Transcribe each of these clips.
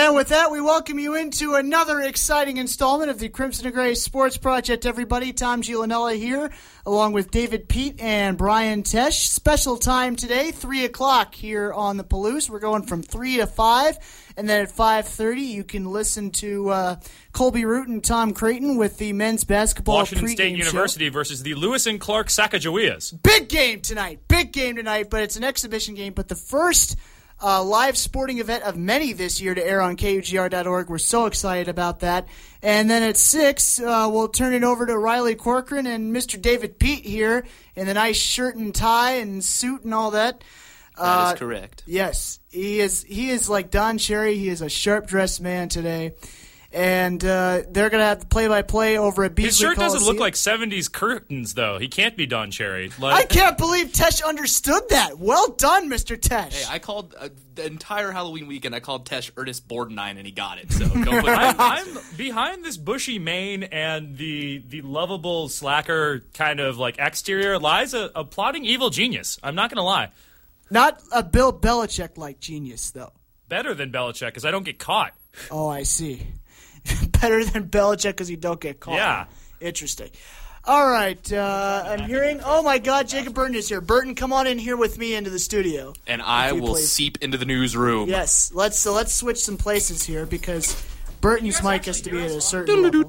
And with that, we welcome you into another exciting installment of the Crimson and Gray Sports Project, everybody. Tom Giulianella here, along with David Pete and Brian Tesh. Special time today, 3 o'clock here on the Palouse. We're going from 3 to 5, and then at 5:30 you can listen to Colby Root and Tom Creighton with the men's basketball Washington State University show versus the Lewis and Clark Sacagaweas. Big game tonight, but it's an exhibition game. But the first live sporting event of many this year to air on KUGR.org. We're so excited about that. And then at 6, we'll turn it over to Riley Corcoran and Mr. David Pete here in the nice shirt and tie and suit and all that. That is correct. Yes, he is like Don Cherry. He is a sharp-dressed man today. And they're going to have the play-by-play over at Beasley His shirt Coliseum. doesn't look like 70s curtains, though. He can't be Don Cherry. I can't believe Tesh understood that. Well done, Mr. Tesh. Hey, I called the entire Halloween weekend. I called Tesh Ernest Bordenine, and he got it. So go put I'm behind this bushy mane and the lovable slacker kind of like exterior lies a plotting evil genius. I'm not going to lie. Not a Bill Belichick-like genius, though. Better than Belichick because I don't get caught. Oh, I see. Better than Belichick because you don't get caught. Yeah. Interesting. All right. I'm hearing, oh, my God, Jacob Burton is here. Burton, come on in here with me into the studio. And I will seep into the newsroom. Yes. Let's switch some places here because Burton's mic has to be at a certain level.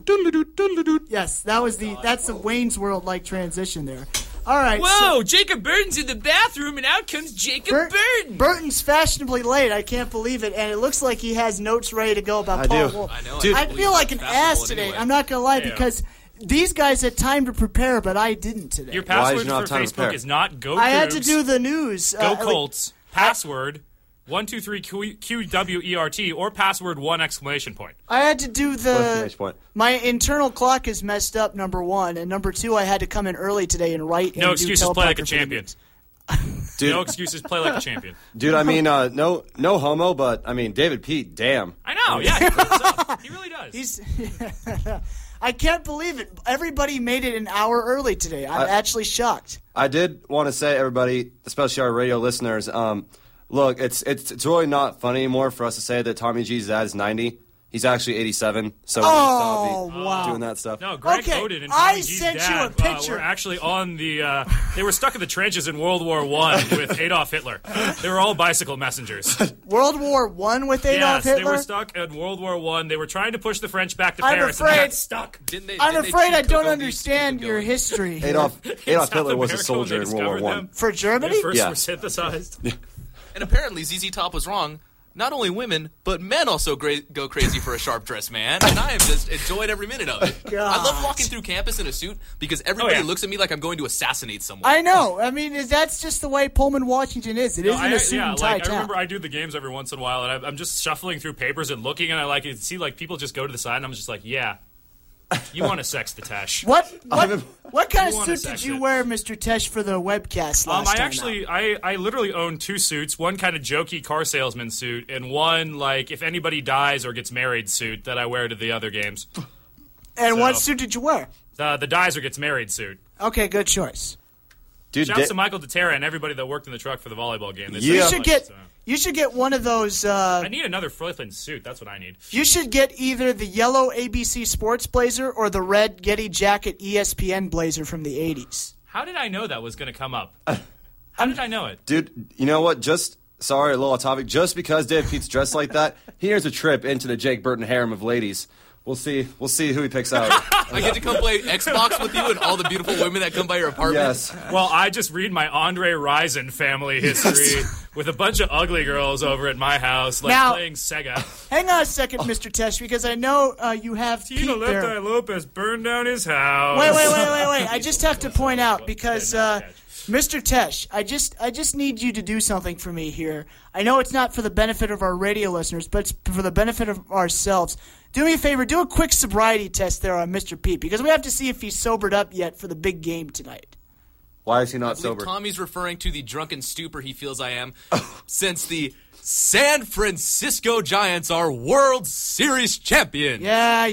Yes, that's the Wayne's World-like transition there. All right. Whoa, Jacob Burton's in the bathroom, and out comes Jacob Burton. Burton's fashionably late. I can't believe it. And it looks like he has notes ready to go about Paul Wolf. I know. Dude, I feel like an ass today. Anyway. I'm not going to lie because these guys had time to prepare, but I didn't today. Your password for Facebook is not Go I had Cougs, to do the news. Go Colts, password 123 QWERT, or password 1 exclamation point. I had to do my internal clock is messed up, number one, and number two, I had to come in early today and write. No excuses, play like a champion. Dude. No excuses, play like a champion. Dude, I mean, no homo, but I mean, David Pete, damn. I know, yeah, he puts up. He really does. I can't believe it. Everybody made it an hour early today. I'm actually shocked. I did want to say, everybody, especially our radio listeners, look, it's really not funny anymore for us to say that Tommy G's dad is 90. He's actually 87, so wow. doing that stuff. No, Greg Oden and Tommy G's dad you a picture. were actually on the they were stuck in the trenches in World War I with Adolf Hitler. They were all bicycle messengers. World War I with Adolf Hitler? Yes, they were stuck in World War I. They were trying to push the French back to and Paris, they got stuck. I'm afraid I don't understand your history. Adolf Hitler was a America soldier in World War I. For Germany? They first were synthesized. And apparently ZZ Top was wrong. Not only women, but men also go crazy for a sharp-dressed man, and I have just enjoyed every minute of it. God. I love walking through campus in a suit because everybody looks at me like I'm going to assassinate someone. I know. I mean, that's just the way Pullman, Washington is. It isn't a suit and tie town. I remember I do the games every once in a while, and I'm just shuffling through papers and looking, and I see people just go to the side, and I'm just like, yeah. You want to sex the Tesh. What kind of suit did you wear, Mr. Tesh, for the webcast last time? I literally own two suits. One kind of jokey car salesman suit, and one, like, if anybody dies or gets married suit that I wear to the other games. And what suit did you wear? The dies or gets married suit. Okay, good choice. Dude, Shouts to Michael DeTerra and everybody that worked in the truck for the volleyball game. You should get one of those. I need another flippin' suit. That's what I need. You should get either the yellow ABC Sports blazer or the red Getty Jacket ESPN blazer from the 80s. How did I know that was going to come up? How did I know it? Dude, you know what? Sorry, a little off topic. Just because Dave Pete's dressed like that, here's a trip into the Jake Burton harem of ladies. We'll see who he picks out. I get to come play Xbox with you and all the beautiful women that come by your apartment. Yes. Well, I just read my Andre Rison family history with a bunch of ugly girls over at my house, playing Sega. Hang on a second, Mr. Tesh, because I know you have Tino Pete there. Lefty Lopez burned down his house. Wait. I just have to point out because Mr. Tesh, I just need you to do something for me here. I know it's not for the benefit of our radio listeners, but it's for the benefit of ourselves. Do me a favor, do a quick sobriety test there on Mr. Pete, because we have to see if he's sobered up yet for the big game tonight. Why is he not sober? Tommy's referring to the drunken stupor he feels I am since the San Francisco Giants are World Series champion. Yeah.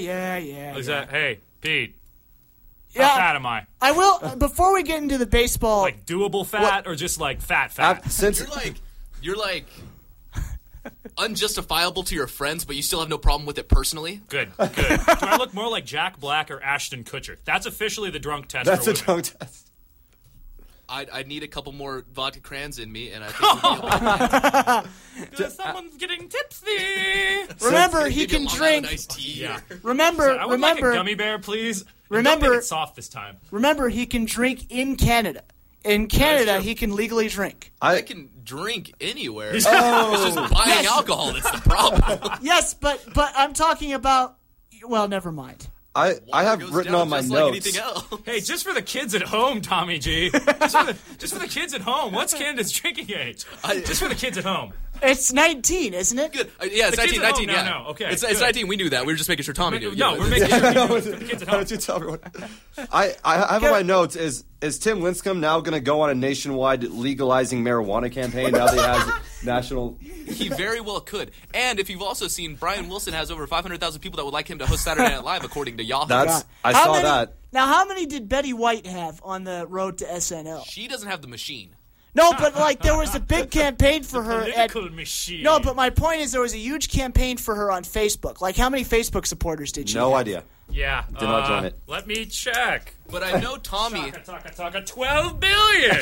Hey, Pete. Yeah, how fat am I? I will, before we get into the baseball... Like doable fat or just like fat? Since You're like unjustifiable to your friends, but you still have no problem with it personally? Good. Do I look more like Jack Black or Ashton Kutcher? That's officially the drunk test. That's for a women. drunk test. I'd need a couple more vodka crayons in me, and I think we'd be able to... Someone's getting tipsy. Remember, he Maybe a can Long drink. Island iced tea. Yeah. Remember, I would like a gummy bear, please. And don't make it soft this time. Remember, he can drink in Canada. In Canada, he can legally drink. I can drink anywhere. It's just buying alcohol that's the problem. Yes, but I'm talking about. Well, never mind. I have Goes written down on my just notes. Like anything else. Hey, just for the kids at home, Tommy G. Just for the kids at home. What's Canada's drinking age? Just for the kids at home. It's 19, isn't it? Good. Yeah, it's The kids 19. at home? 19. Yeah. No, okay, It's good. 19. We knew that. We were just making sure Tommy knew. No, Yeah, we're it's- making sure we do it for the kids at Why home. don't you tell everyone? I have on my notes is Tim Lincecum now going to go on a nationwide legalizing marijuana campaign now that he has national? He very well could. And if you've also seen, Brian Wilson has over 500,000 people that would like him to host Saturday Night Live, according to Yahoo. I How saw many- that. Now, how many did Betty White have on the road to SNL? She doesn't have the machine. No, but like there was a big campaign for her at. Political machine. No, but my point is there was a huge campaign for her on Facebook. Like, how many Facebook supporters did she No have? idea. Yeah. Did not join it. Let me check. But I know Tommy. Taka, 12 billion.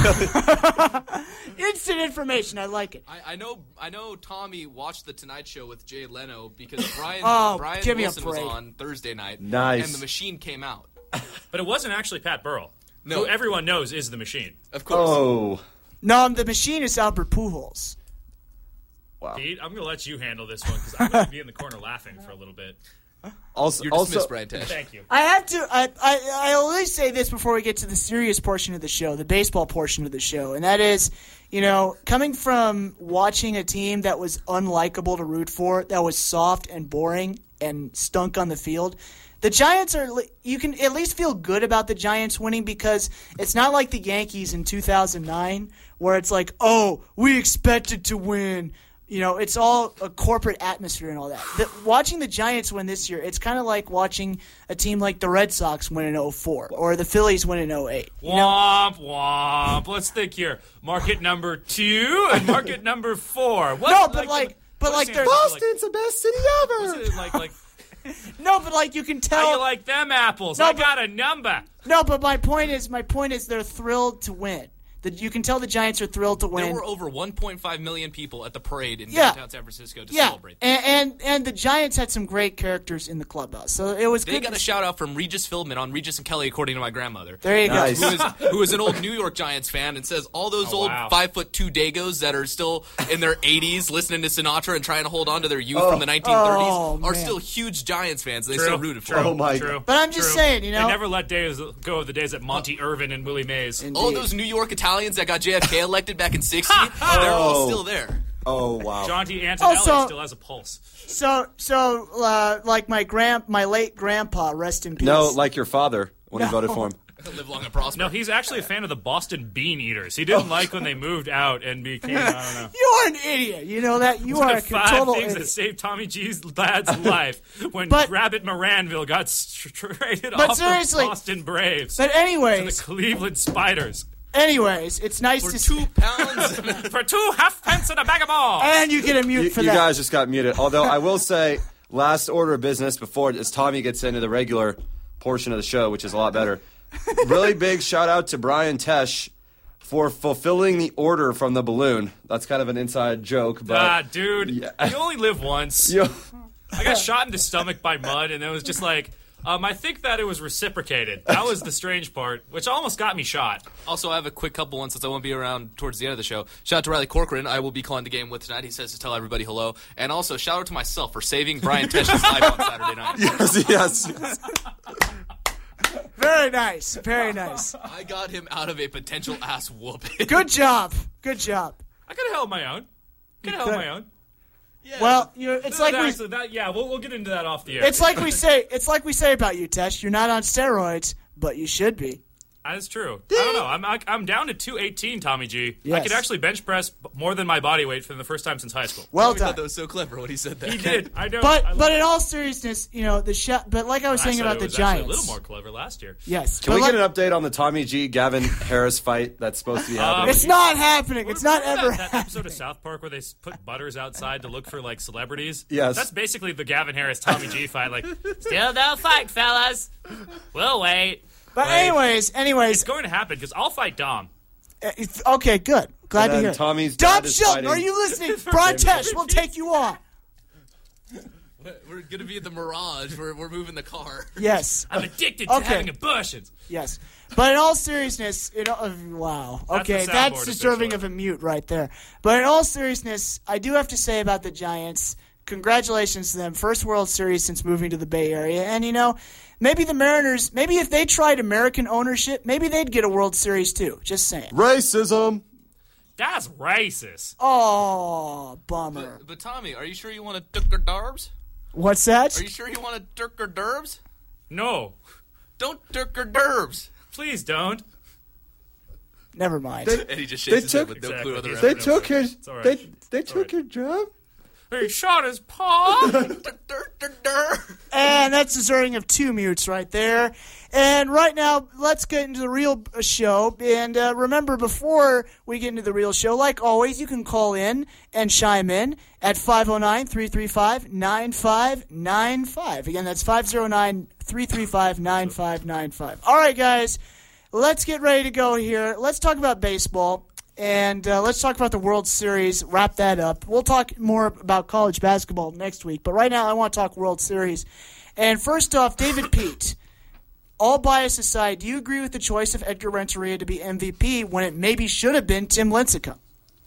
Instant information. I like it. I know Tommy watched the Tonight Show with Jay Leno because Brian give me a Wilson was break. on Thursday night. Nice. And the machine came out. But it wasn't actually Pat Burrell. No. Who everyone knows is the machine. Of course. Oh, No, the machine is Albert Pujols. wow. Pete, I'm going to let you handle this one because I'm going to be in the corner laughing for a little bit. Also, You're dismissed, Brian Tesh. Thank you. I have to. I'll at least say this before we get to the serious portion of the show, the baseball portion of the show, and that is, coming from watching a team that was unlikable to root for, that was soft and boring and stunk on the field. The Giants are. You can at least feel good about the Giants winning because it's not like the Yankees in 2009 where it's like, oh, we expected to win. It's all a corporate atmosphere and all that. Watching the Giants win this year, it's kind of like watching a team like the Red Sox win in 04 or the Phillies win in 08. Womp, womp. Let's think here. Market number 2 and market number 4. What, No, but like there's Boston's the best city ever. What's it like No, but like you can how you tell. like them apples? No, I but- got a number. No, but my point is they're thrilled to win. You can tell the Giants are thrilled to There win. were over 1.5 million people at the parade in Yeah. downtown San Francisco to Yeah, celebrate. and the Giants had some great characters in the clubhouse, so it was They good. got a shout out from Regis Philbin on Regis and Kelly, according to my grandmother. There you Nice. go. Who is an old New York Giants fan and says all those Oh, old wow. 5'2" Dagos that are still in their 80s listening to Sinatra and trying to hold on to their youth from the 1930s Oh, are man. still huge Giants fans. They True, still rooted for true, them. Oh, my true, But I'm just true. saying, They never let go of the days that Oh. Monty Irvin and Willie Mays. All those New York Italians that got JFK elected back in '60, they're all still there. Oh, wow. John D. Antonelli Also- still has a pulse. So like my late grandpa, rest in peace. No, like your father when he voted for him. Live long and prosper. No, he's actually a fan of the Boston Bean Eaters. He didn't like when they moved out and became, I don't know. You are an idiot. You know that. You One are a of 5 total things idiot. that saved Tommy G's dad's life when But- Rabbit Moranville got traded But off seriously- the Boston Braves But to the anyways, Cleveland Spiders it's nice For to see. 2 pounds. for 2 half-pence and a bag of balls. And you get a mute You for that. guys just got muted. Although I will say, last order of business before as Tommy gets into the regular portion of the show, which is a lot better. Really big shout out to Brian Tesh for fulfilling the order from the balloon. That's kind of an inside joke, but Dude, Yeah. you only live once. Yo, I got shot in the stomach by mud, and it was just like, I think that it was reciprocated. That was the strange part, which almost got me shot. Also, I have a quick couple ones since I won't be around towards the end of the show. Shout out to Riley Corcoran. I will be calling the game with tonight. He says to tell everybody hello. And also, shout out to myself for saving Brian Tesch's life on Saturday night. yes. Very nice. Very nice. I got him out of a potential ass whooping. Good job. Good job. I could have held my own. My own. Well, it's like we. Actually, we'll get into that off the air. It's like we say about you, Tesh. You're not on steroids, but you should be. That's true. I don't know. I'm down to 218, Tommy G. Yes. I could actually bench press more than my body weight for the first time since high school. Well I done. thought that was so clever when he said that. He did. I know. But in all seriousness, but like I was saying about the Giants. A little more clever last year. Yes. Can we get an update on the Tommy G. Gavin Harris fight that's supposed to be happening? It's not happening. It's not Remember ever that episode of South Park where they put Butters outside to look for like celebrities? Yes. That's basically the Gavin Harris Tommy G fight. Like, still no fight, fellas. We'll wait. But anyways, It's going to happen because I'll fight Dom. okay, good. Glad And to then hear. it. Tommy's Dom dad is Shelton, fighting- are you listening? Brian Tesh, we'll take you on. We're going to be at the Mirage. We're moving the car. Yes. I'm addicted to Okay. having abortions. Yes. But in all seriousness, wow. Okay, the that's soundboard deserving officially. of a mute right there. But in all seriousness, I do have to say about the Giants, congratulations to them. First World Series since moving to the Bay Area. And, maybe the Mariners, maybe if they tried American ownership, maybe they'd get a World Series too. Just saying. Racism. That's racist. Oh, bummer. But Tommy, are you sure you want to Dirk or Darbs? What's that? Are you sure you want to Dirk or Derbs? No. Don't Dirk or Derbs. Please don't. Never mind. And he just shakes his head with no Exactly. clue other They They reference. took his. It's all right. They It's all took right. your job. He shot his paw. And that's deserving of 2 mutes right there. And right now, let's get into the real show. And remember, before we get into the real show, like always, you can call in and chime in at 509-335-9595. Again, that's 509-335-9595. All right, guys, let's get ready to go here. Let's talk about baseball. And let's talk about the World Series, wrap that up. We'll talk more about college basketball next week. But right now, I want to talk World Series. And first off, David Pete, all bias aside, do you agree with the choice of Edgar Renteria to be MVP when it maybe should have been Tim Lincecum?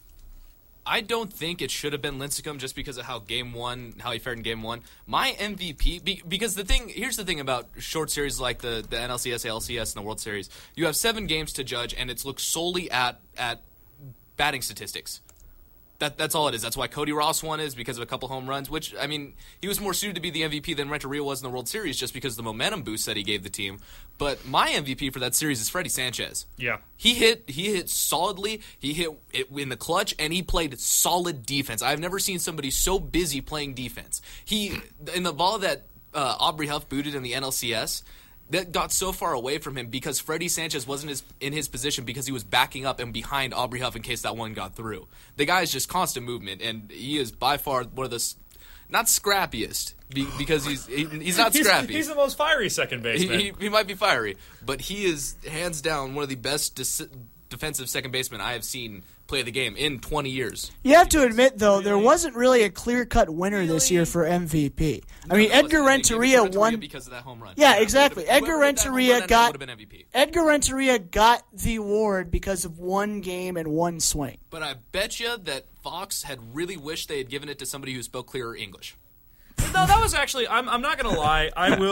I don't think it should have been Lincecum just because of how he fared in Game 1. My MVP, because here's the thing about short series like the NLCS, ALCS, and the World Series. You have 7 games to judge, and it's looked solely at batting statistics. That's all it is. That's why Cody Ross won, is because of a couple home runs, which, I mean, he was more suited to be the MVP than Renteria was in the World Series just because of the momentum boost that he gave the team. But my MVP for that series is Freddie Sanchez. Yeah. He hit solidly, he hit it in the clutch, and he played solid defense. I've never seen somebody so busy playing defense. In the ball that Aubrey Huff booted in the NLCS, that got so far away from him because Freddie Sanchez wasn't in his position because he was backing up and behind Aubrey Huff in case that one got through. The guy is just constant movement, and he is by far one of the not scrappiest because he's not scrappy. He's the most fiery second baseman. He might be fiery, but he is hands down one of the best defensive second basemen I have seen play the game in 20 years. You have to admit, though, there wasn't really a clear-cut winner this year for MVP. I mean, Edgar Renteria won because of that home run. Yeah, exactly. Edgar Whoever hit that home run, Renteria that got would have been MVP. Edgar Renteria got the award because of one game and one swing. But I bet you that Fox had really wished they had given it to somebody who spoke clearer English. No, that was actually. I'm not gonna lie.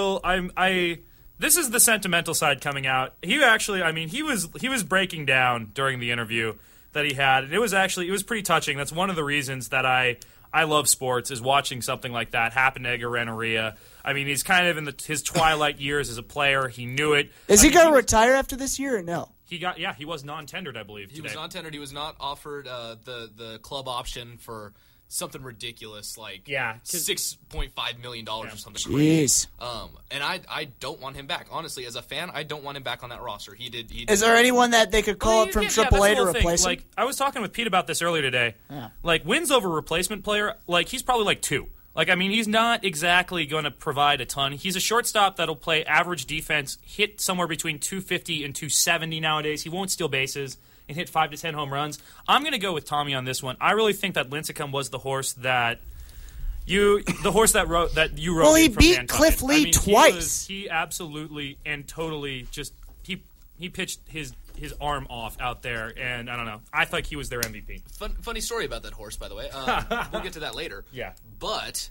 This is the sentimental side coming out. He actually. I mean, he was breaking down during the interview that he had, and it was pretty touching. That's one of the reasons that I love sports, is watching something like that happen to Edgar Renteria. I mean, he's kind of in his twilight years as a player. He knew it. Is he going to retire after this year or no? He was non-tendered, I believe. He was non-tendered. He was not offered the club option for something ridiculous like $6.5 million or something crazy. And I don't want him back. Honestly, as a fan, I don't want him back on that roster. He did. Is there anyone that they could call up from AAA to replace him? Like, I was talking with Pete about this earlier today. Yeah. Like, wins over replacement player, like, he's probably like 2. Like, I mean, he's not exactly going to provide a ton. He's a shortstop that'll play average defense, hit somewhere between 250 and 270 nowadays. He won't steal bases and hit 5 to 10 home runs. I'm going to go with Tommy on this one. I really think that Lincecum was the horse that you wrote. Well, he beat Cliff Lee twice. He absolutely and totally just he pitched his arm off out there, and I don't know. I thought he was their MVP. Funny story about that horse, by the way. We'll get to that later. Yeah. But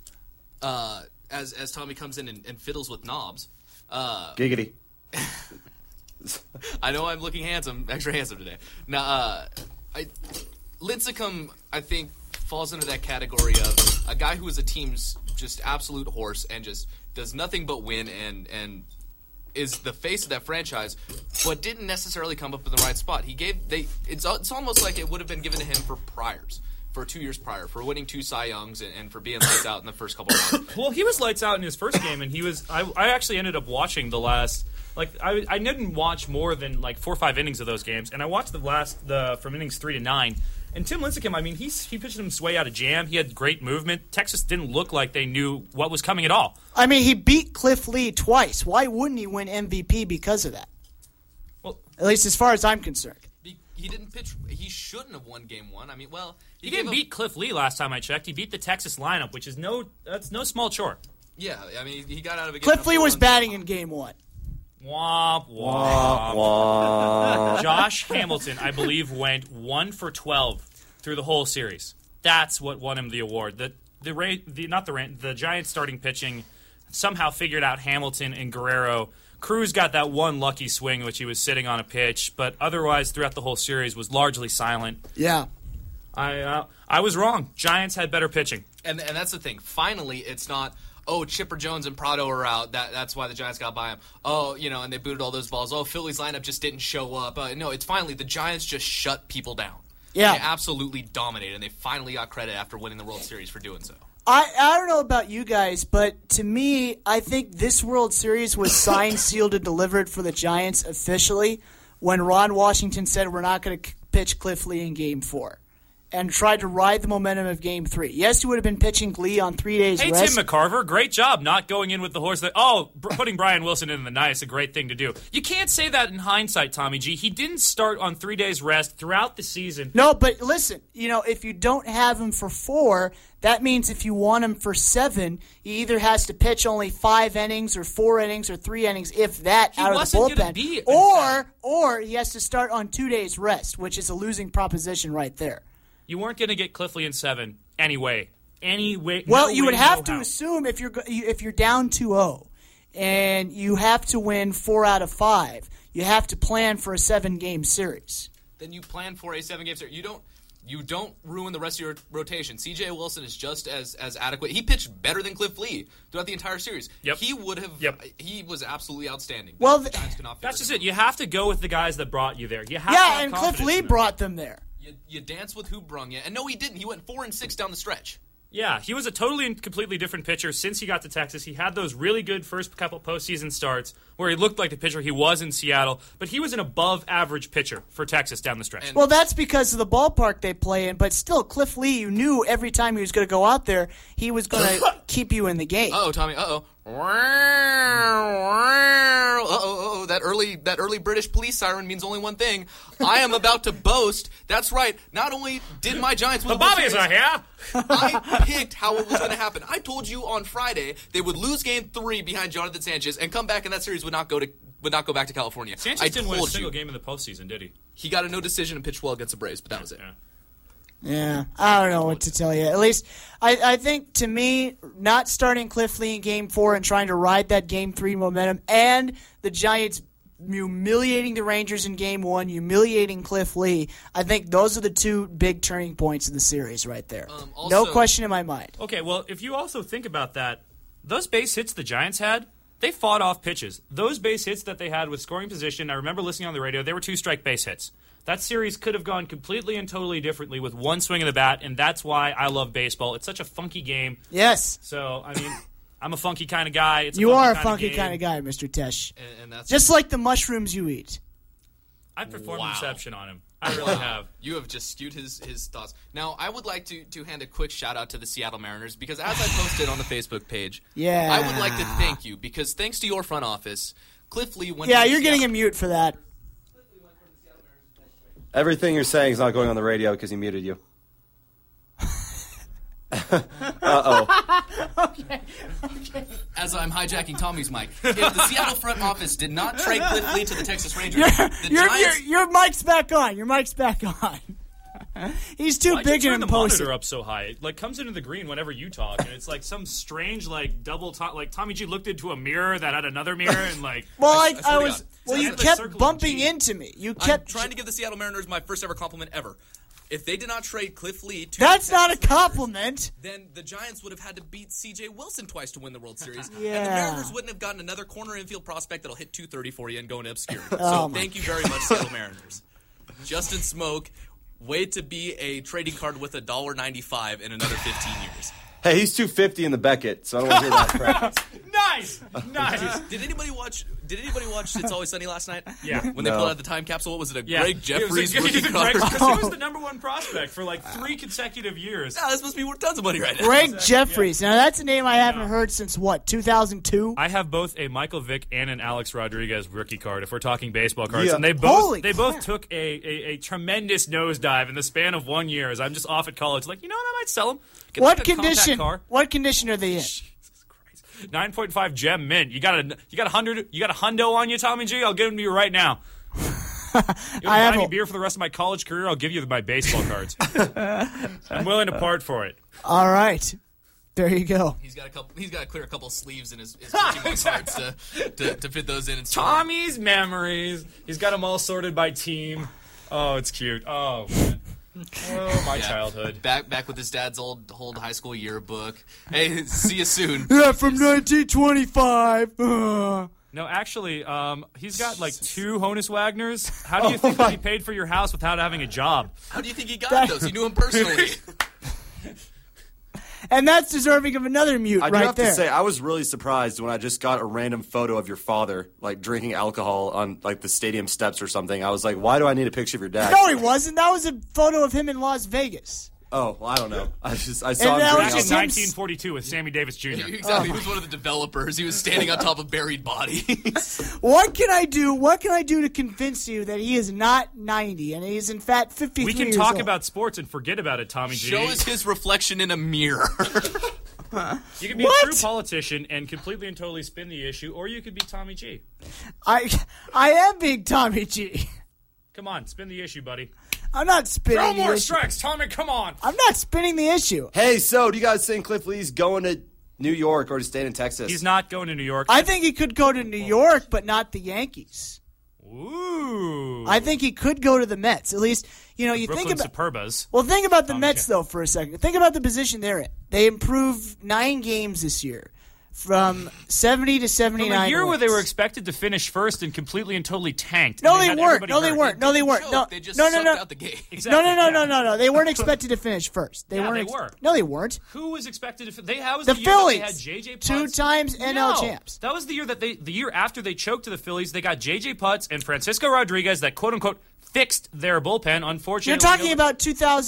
as Tommy comes in and fiddles with knobs, Giggity. I know I'm looking extra handsome today. Now, Lincecum, I think, falls into that category of a guy who is a team's just absolute horse and just does nothing but win and is the face of that franchise, but didn't necessarily come up in the right spot. It's almost like it would have been given to him for priors. For 2 years prior, for winning 2 Cy Youngs and for being lights out in the first couple of rounds. Well, he was lights out in his first game, and he was. I actually ended up watching the last. I didn't watch more than 4 or 5 innings of those games, and I watched from innings 3 to 9. And Tim Lincecum, I mean, he pitched him way out of jam. He had great movement. Texas didn't look like they knew what was coming at all. I mean, he beat Cliff Lee twice. Why wouldn't he win MVP because of that? Well, at least as far as I'm concerned. He didn't pitch. He shouldn't have won Game 1. I mean, he didn't beat Cliff Lee last time I checked. He beat the Texas lineup, which is that's no small chore. Yeah, I mean, he got out of a game. Cliff Lee was batting in Game 1. Womp, womp. Wah. Josh Hamilton, I believe, went 1 for 12 through the whole series. That's what won him the award. The Giants starting pitching somehow figured out Hamilton and Guerrero. Cruz got that one lucky swing, which he was sitting on a pitch, but otherwise throughout the whole series was largely silent. Yeah. I was wrong. Giants had better pitching. And that's the thing. Finally, it's not, Chipper Jones and Prado are out. That's why the Giants got by him. And they booted all those balls. Philly's lineup just didn't show up. No, it's finally the Giants just shut people down. Yeah. They absolutely dominated, and they finally got credit after winning the World Series for doing so. I don't know about you guys, but to me, I think this World Series was signed, sealed, and delivered for the Giants officially when Ron Washington said we're not going to pitch Cliff Lee in Game 4 and tried to ride the momentum of Game 3. Yes, he would have been pitching Lee on 3 days rest. Hey, Tim McCarver, great job not going in with the horse that, putting Brian Wilson in the night is a great thing to do. You can't say that in hindsight, Tommy G. He didn't start on 3 days rest throughout the season. No, but listen, if you don't have him for 4, that means if you want him for 7, he either has to pitch only 5 innings or 4 innings or 3 innings, if that, out of the bullpen. Or he has to start on 2 days rest, which is a losing proposition right there. You weren't going to get Cliff Lee in 7 anyway. Well, you would have to assume if you're down 2-0 and you have to win 4 out of 5, you have to plan for a 7-game series. Then you plan for a 7-game series. You don't ruin the rest of your rotation. C.J. Wilson is just as adequate. He pitched better than Cliff Lee throughout the entire series. Yep. He would have. Yep. He was absolutely outstanding. Well, the Giants could not that's just it. You have to go with the guys that brought you there. You have to and Cliff Lee brought them there. You dance with who brung you. And no, he didn't. He went 4-6 down the stretch. Yeah, he was a totally and completely different pitcher since he got to Texas. He had those really good first couple postseason starts where he looked like the pitcher he was in Seattle, but he was an above-average pitcher for Texas down the stretch. Well, that's because of the ballpark they play in, but still, Cliff Lee, you knew every time he was going to go out there, he was going to keep you in the game. Uh-oh, Tommy, that early British police siren means only one thing. I am about to boast. That's right. Not only did my Giants win the Bobbies are here. I picked how it was going to happen. I told you on Friday they would lose Game 3 behind Jonathan Sanchez and come back, and that series would not go back to California. Sanchez didn't win a single game in the postseason, did he? He got a no decision and pitched well against the Braves, but that was it. Yeah, I don't know what to tell you. At least, I think, to me, not starting Cliff Lee in Game 4 and trying to ride that Game 3 momentum, and the Giants humiliating the Rangers in Game 1, humiliating Cliff Lee, I think those are the 2 big turning points of the series right there. No question in my mind. Okay, well, if you also think about that, those base hits the Giants had, they fought off pitches. Those base hits that they had with scoring position, I remember listening on the radio, they were 2-strike base hits. That series could have gone completely and totally differently with one swing of the bat, and that's why I love baseball. It's such a funky game. Yes. So, I mean, I'm a funky kind of guy. You are a funky kind of guy, Mr. Tesh. And that's just like the mushrooms you eat. I've performed Inception on him. I really have. You have just skewed his thoughts. Now, I would like to hand a quick shout-out to the Seattle Mariners, because as I posted on the Facebook page, I would like to thank you, because thanks to your front office, Cliff Lee went to you're getting a mute for that. Everything you're saying is not going on the radio because he muted you. Uh-oh. Okay. As I'm hijacking Tommy's mic, if the Seattle front office did not trade Cliff Lee to the Texas Rangers, your mic's back on. Your mic's back on. He's too big and imposing. Why'd you turn the monitor up so high? It comes into the green whenever you talk, and it's like some strange double talk. Like Tommy G looked into a mirror that had another mirror, and you kept bumping into me. I'm trying to give the Seattle Mariners my first ever compliment ever. If they did not trade Cliff Lee to That's the not a Texas Rangers, compliment. then the Giants would have had to beat C.J. Wilson twice to win the World Series. And the Yeah. Mariners wouldn't have gotten another corner infield prospect that'll hit 230 for you and go into obscurity. Oh So thank you very much, Seattle Mariners. Justin Smoke, wait to be a trading card with $1.95 in another 15 years. Hey, he's $250 in the Beckett, so I don't want to hear that crap. Nice. Did anybody watch It's Always Sunny last night? Yeah. When they No. pulled out the time capsule, what was it? A Yeah. Greg Jeffries He was rookie a card? Greg, 'cause he was the number one prospect for like 3 consecutive years. Yeah, this must be worth tons of money right now. Greg Jeffries. Now, that's a name I haven't heard since, 2002? I have both a Michael Vick and an Alex Rodriguez rookie card, if we're talking baseball cards, Yeah. and they Holy both crap. took a tremendous nosedive in the span of 1 year. As I'm just off at college, like, you know what, I might sell them. Get What like a compact condition? car. What condition are they in? Jesus Christ. 9.5 gem mint. You got a hundo on you, Tommy G? I'll give them to you right now. You want to have buy me a- beer for the rest of my college career? I'll give you my baseball cards. I'm willing to part for it. All right. There you go. He's got to clear a couple sleeves in his cards to fit those in. And store them. Tommy's memories. He's got them all sorted by team. Oh, it's cute. Oh, man. Oh, my childhood. Back with his dad's old high school yearbook. Hey, see you soon. Yeah, from 1925. No, actually, he's got like 2 Honus Wagners. How do you think that he paid for your house without having a job? How do you think he got those? You knew him personally. And that's deserving of another mute I do right have there. to say, I was really surprised when I just got a random photo of your father, like, drinking alcohol on, like, the stadium steps or something. I was like, why do I need a picture of your dad? No, he wasn't. That was a photo of him in Las Vegas. Oh, well, I don't know. I saw him that was drinking Back in just alcohol. him- 1942 with Sammy Davis Jr. Exactly. He was one of the developers. He was standing on top of buried bodies. What can I do? What can I do to convince you that he is not 90 and he is in fact 53 We can years talk old? about sports and forget about it, Tommy G. Show us his reflection in a mirror. You can be What? a true politician and completely and totally spin the issue, or you could be Tommy G. I am being Tommy G. Come on, spin the issue, buddy. I'm not spinning Throw the more issue. strikes, Tommy, come on. I'm not spinning the issue. Hey, so do you guys think Cliff Lee's going to New York or to stay in Texas? He's not going to New York. I think he could go to New York, but not the Yankees. Ooh. I think he could go to the Mets. At least, you Brooklyn think about. Superbas. Well, think about the Tommy Mets G. though for a second. Think about the position they're in. They improved 9 games this year, from 70 to 79. From a year where they wins. were expected to finish first and completely and totally tanked. No, and they had weren't. everybody No, they hurt. weren't. No, they weren't. Joke, No, they just no, sucked no. out the game. Exactly, No. They weren't expected to finish first. They Yeah, weren't. they were. No, they weren't. Who was expected to? That was The the year that they had Phillies. JJ Putz. 2 times NL champs. That was the year the year after they choked to the Phillies, they got JJ Putz and Francisco Rodriguez that quote unquote fixed their bullpen. Unfortunately, You're talking about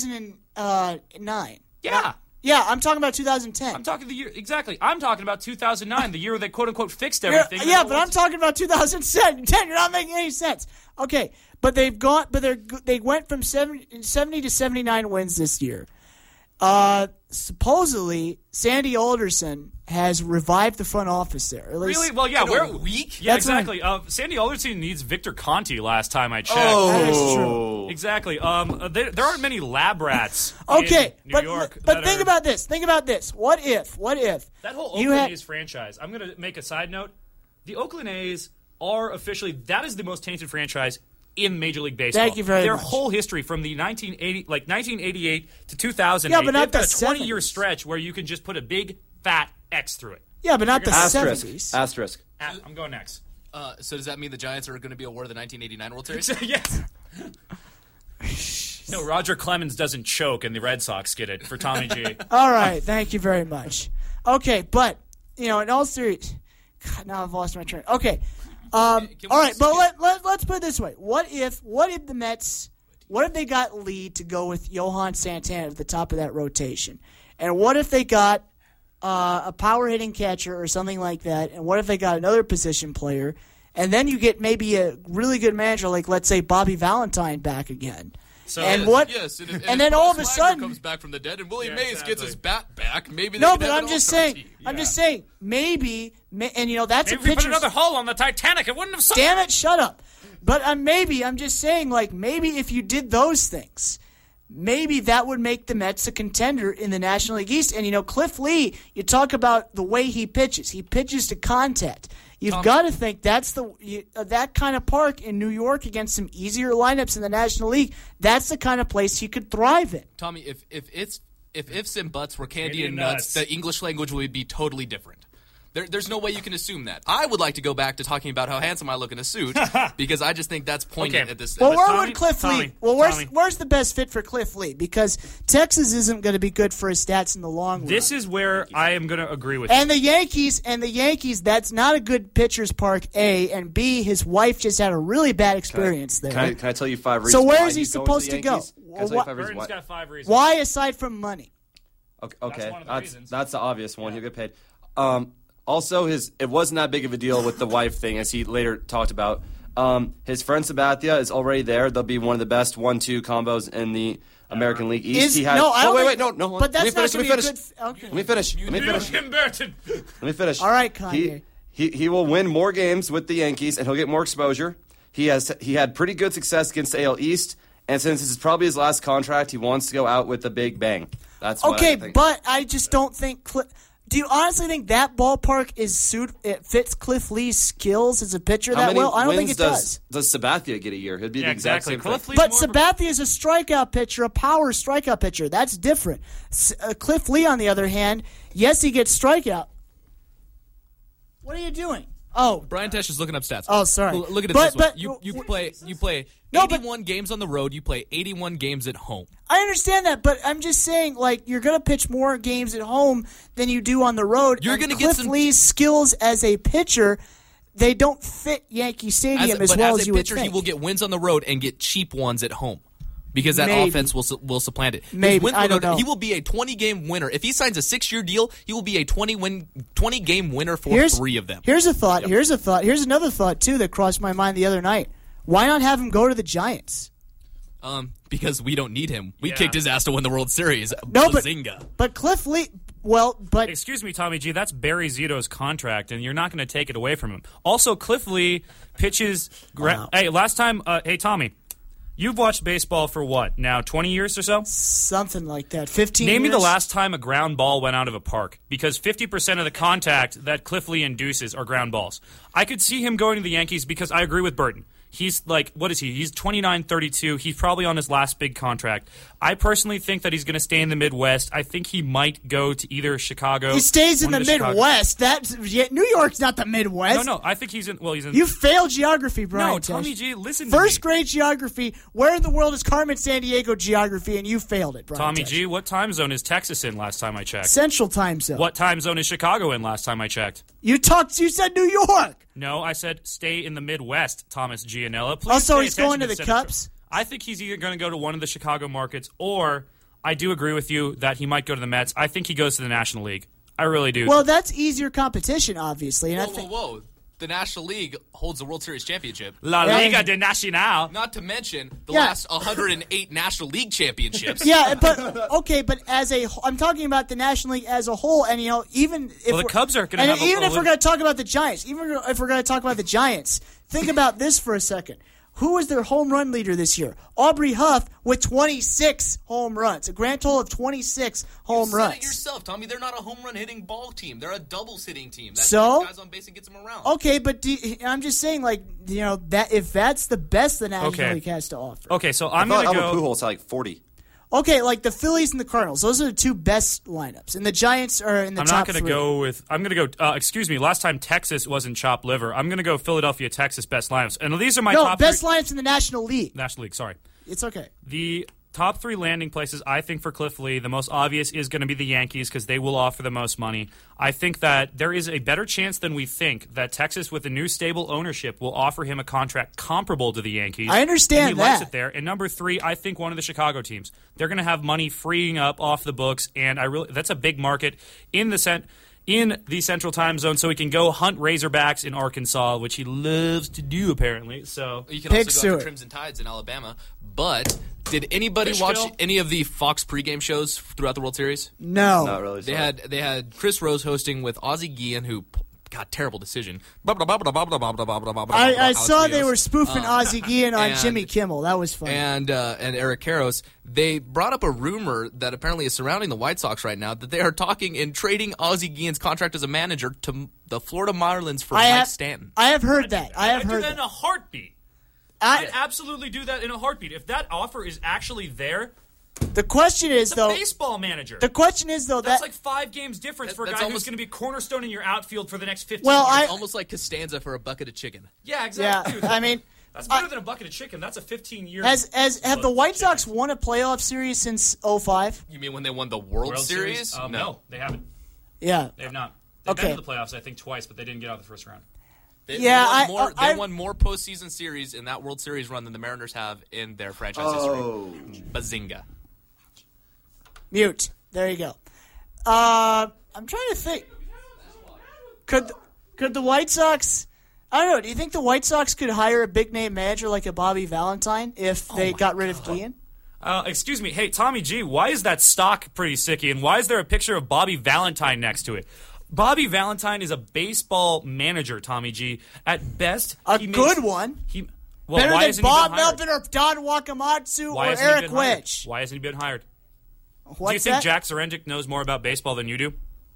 2009. yeah. Yeah, I'm talking about 2010. I'm talking the year exactly. I'm talking about 2009, the year where they quote unquote fixed everything. Yeah, but I'm talking about 2010. You're not making any sense. Okay, but they went from 70 to 79 wins this year. Supposedly, Sandy Alderson has revived the front office there. At least, Really? Well, yeah. In a We're week? Yeah, That's what exactly. Sandy Alderson needs Victor Conti. Last time I checked. That is true. Exactly. There aren't many lab rats. Okay, in New York. but that think are- about this. Think about this. What if that whole you Oakland had- A's franchise. I'm going to make a side note. The Oakland A's are officially that is the most tainted franchise in Major League Baseball. Thank you very Their much. whole history from the 1988 to 2008. Yeah, but not they've got the a 20-year 70s. stretch where you can just put a big fat X through it. Yeah, but not the Asterisk. 70s. Asterisk. I'm going next. So does that mean the Giants are going to be awarded the 1989 World Series? Yes. No, Roger Clemens doesn't choke, and the Red Sox get it for Tommy G. All right, thank you very much. Okay, but in all seriousness, God, now I've lost my train. Okay, all right, but let's put it this way: what if the Mets? What if they got Lee to go with Johan Santana at the top of that rotation? And what if they got a power hitting catcher or something like that? And what if they got another position player? And then you get maybe a really good manager like, let's say, Bobby Valentine back again. So and yes, what? Yes, and and then all of a Swagger sudden, comes back from the dead, and Willie Yeah, Mays gets exactly. his bat back. Maybe they no, could but have I'm an just all-star saying. team. I'm just saying. Maybe, and that's Maybe a if we put pitcher. another hull on the Titanic, it wouldn't have sunk. Damn it! Shut up. But I'm just saying, like maybe if you did those things, maybe that would make the Mets a contender in the National League East. And, Cliff Lee, you talk about the way he pitches. He pitches to contact. You've got to think that's that kind of park in New York against some easier lineups in the National League. That's the kind of place he could thrive in. Tommy, if ifs and buts were candy and nuts, the English language would be totally different. There's no way you can assume that. I would like to go back to talking about how handsome I look in a suit because I just think that's poignant at this stage. Well, where would Cliff Lee? Well, where's the best fit for Cliff Lee? Because Texas isn't going to be good for his stats in the long run. This is where I am going to agree with you. The Yankees, that's not a good pitcher's park, A, and B, his wife just had a really bad experience there. Can I tell you 5 reasons? So where is he supposed to go? Burton's got 5 reasons. Why aside from money? Okay, that's the obvious one. He'll get paid. Also, it wasn't that big of a deal with the wife thing, as he later talked about. His friend Sabathia is already there. They'll be one of the best 1-2 combos in the American League East. No. But that's not going to be a good. Okay. Let me finish. All right, Kanye. He will win more games with the Yankees, and he'll get more exposure. He had pretty good success against the AL East, and since this is probably his last contract, he wants to go out with a big bang. That's what I think. But I just don't think. Do you honestly think that ballpark it fits Cliff Lee's skills as a pitcher that well? I don't think it does. Does Sabathia get a year? It'd be the exact same thing. But Sabathia is a strikeout pitcher, a power strikeout pitcher. That's different. Cliff Lee, on the other hand, yes, he gets strikeout. What are you doing? Oh, Brian Tesh is looking up stats. Oh, sorry. Look at it this way. You play 81 games on the road. You play 81 games at home. I understand that, but I'm just saying, you're going to pitch more games at home than you do on the road. You're going to get Cliff Lee's skills as a pitcher, they don't fit Yankee Stadium as well as you would think. But as a pitcher, he will get wins on the road and get cheap ones at home. Because that offense will supplant it. Maybe. I don't know. He will be a 20-game winner. If he signs a 6-year deal, he will be a 20-game winner for 3 of them. Here's a thought. Yep. Here's another thought, too, that crossed my mind the other night. Why not have him go to the Giants? Because we don't need him. We kicked his ass to win the World Series. No, but Cliff Lee... but... Excuse me, Tommy G, that's Barry Zito's contract, and you're not going to take it away from him. Also, Cliff Lee pitches... Hey, last time... hey, Tommy... You've watched baseball for what, now 20 years or so? Something like that, 15 Name years? me the last time a ground ball went out of a park, because 50% of the contact that Cliff Lee induces are ground balls. I could see him going to the Yankees because I agree with Burton. He's what is he? He's 29, 32. He's probably on his last big contract. I personally think that he's going to stay in the Midwest. I think he might go to either Chicago. He stays in the Midwest. New York's not the Midwest. No, I think he's in. Well, he's in. You failed geography, Brian. No, Tommy G, listen. First grade geography. Where in the world is Carmen Sandiego geography? And you failed it, Brian. Tommy G, what time zone is Texas in? Last time I checked. Central time zone. What time zone is Chicago in? Last time I checked. You said New York. No, I said stay in the Midwest, Thomas Gianella. Please also, he's going to the Cubs? I think he's either going to go to one of the Chicago markets, or I do agree with you that he might go to the Mets. I think he goes to the National League. I really do. Well, that's easier competition, obviously. And Whoa. The National League holds the World Series championship. La Liga de Nacional. Not to mention the last 108 National League championships. Yeah, but I'm talking about the National League as a whole, and even if the Cubs are going to have even if we're going to talk about the Giants, think about this for a second. Who was their home run leader this year? Aubrey Huff with 26 home runs, a grand total of 26 home runs. You said it yourself, Tommy. They're not a home run hitting ball team. They're a doubles hitting team. That so guys on base and gets them around. Okay, but I'm just saying, that if that's the best the National League has to offer. Okay, so I'm going to go. Albert Pujols had 40. Okay, the Phillies and the Cardinals. Those are the 2 best lineups. And the Giants are in the top 3. I'm not going to go with... I'm going to go... excuse me. Last time Texas wasn't chopped liver. I'm going to go Philadelphia, Texas best lineups. And these are my top best lineups in the National League. National League, sorry. It's okay. The top 3 landing places, I think, for Cliff Lee, the most obvious is going to be the Yankees because they will offer the most money. I think that there is a better chance than we think that Texas, with the new stable ownership, will offer him a contract comparable to the Yankees. I understand and he likes it there. And number 3, I think one of the Chicago teams. They're going to have money freeing up off the books, and that's a big market in the Central Time Zone, so he can go hunt Razorbacks in Arkansas, which he loves to do, apparently. So you can also go after Crimson Tides in Alabama. But did anybody watch any of the Fox pregame shows throughout the World Series? No, not really. They had Chris Rose hosting with Ozzie Guillen, who God, terrible decision. I saw they were spoofing Ozzie Guillen on Jimmy Kimmel. That was funny. And Eric Karros, they brought up a rumor that apparently is surrounding the White Sox right now that they are talking in trading Ozzie Guillen's contract as a manager to the Florida Marlins for Mike Stanton. I have heard that. I'd do that in a heartbeat. I'd absolutely do that in a heartbeat. If that offer is actually there, the question is, though, baseball manager. The question is, though, that's like 5 games difference for a guy who's going to be a cornerstone in your outfield for the next 15 years. It's almost like Costanza for a bucket of chicken. Yeah, exactly. Yeah, I mean, that's better than a bucket of chicken. That's a 15-year. Have the White Sox won a playoff series since 2005? You mean when they won the World Series? No, they haven't. Yeah, they have not. They've been to the playoffs, I think, twice, but they didn't get out of the first round. They won more postseason series in that World Series run than the Mariners have in their franchise history. Bazinga. Mute. There you go. I'm trying to think. Could the White Sox? I don't know. Do you think the White Sox could hire a big name manager like a Bobby Valentine if they got rid of Guillen? Excuse me. Hey, Tommy G, why is that stock pretty sicky, and why is there a picture of Bobby Valentine next to it? Bobby Valentine is a baseball manager, Tommy G. At best, good one. Better than Bob Melvin or Don Wakamatsu or Eric Wedge. Why hasn't he been hired? What's do you think Jack Serendick knows more about baseball than you do?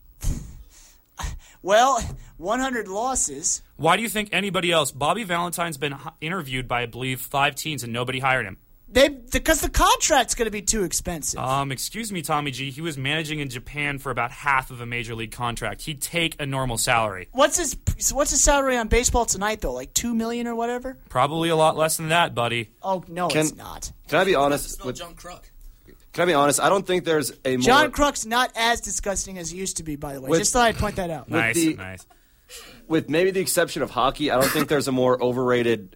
Well, 100 losses. Why do you think anybody else? Bobby Valentine's been interviewed by, I believe, 5 teams, and nobody hired him. Because the contract's going to be too expensive. Excuse me, Tommy G. He was managing in Japan for about half of a major league contract. He'd take a normal salary. What's his salary on Baseball Tonight, though? Like $2 million or whatever? Probably a lot less than that, buddy. Oh, no, it's not. Can I be honest? With John Kruk. Can I be honest? I don't think there's a more... John Kruk's not as disgusting as he used to be, by the way. Just thought I'd point that out. Nice. With maybe the exception of hockey, I don't think there's a more overrated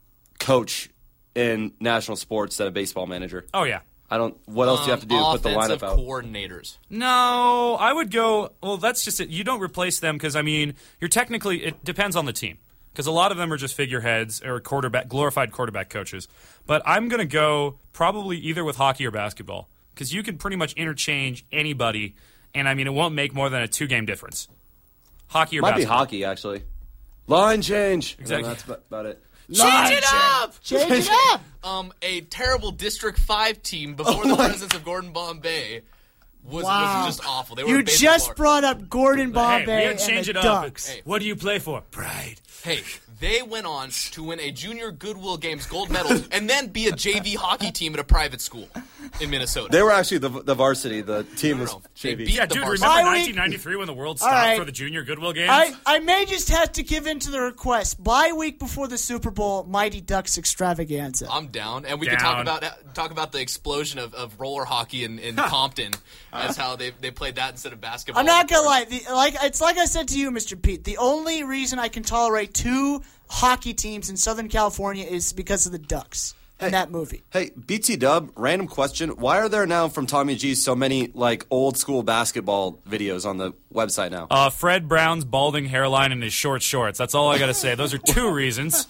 coach in national sports than a baseball manager. Oh, yeah. What else do you have to do to put the lineup out? Coordinators. No, I would go... Well, that's just it. You don't replace them because, I mean, you're technically... It depends on the team. Because a lot of them are just figureheads or glorified quarterback coaches. But I'm going to go probably either with hockey or basketball. Because you can pretty much interchange anybody, and, I mean, it won't make more than a 2-game difference. Hockey or basketball. Might be hockey, actually. Line change. Exactly. That's about it. Change it up! Change it up! A terrible District 5 team before the presence of Gordon Bombay was just awful. They were you just brought up Gordon Bombay we had to change and it the up. Ducks. Hey, what do you play for? Pride. Hey, they went on to win a Junior Goodwill Games gold medal and then be a JV hockey team at a private school in Minnesota. They were actually the varsity. The team was JV. Yeah, dude, remember 1993 when the world stopped for the Junior Goodwill Games? I may just have to give in to the request. Bye week before the Super Bowl, Mighty Ducks extravaganza. I'm down. And we can talk about the explosion of roller hockey in Compton as how they played that instead of basketball. I'm not going to lie. It's like I said to you, Mr. Pete. The only reason I can tolerate 2 hockey teams in Southern California is because of the Ducks in that movie. Hey, BT Dub, random question. Why are there now from Tommy G so many old school basketball videos on the website now? Fred Brown's balding hairline and his short shorts. That's all I got to say. Those are 2 reasons.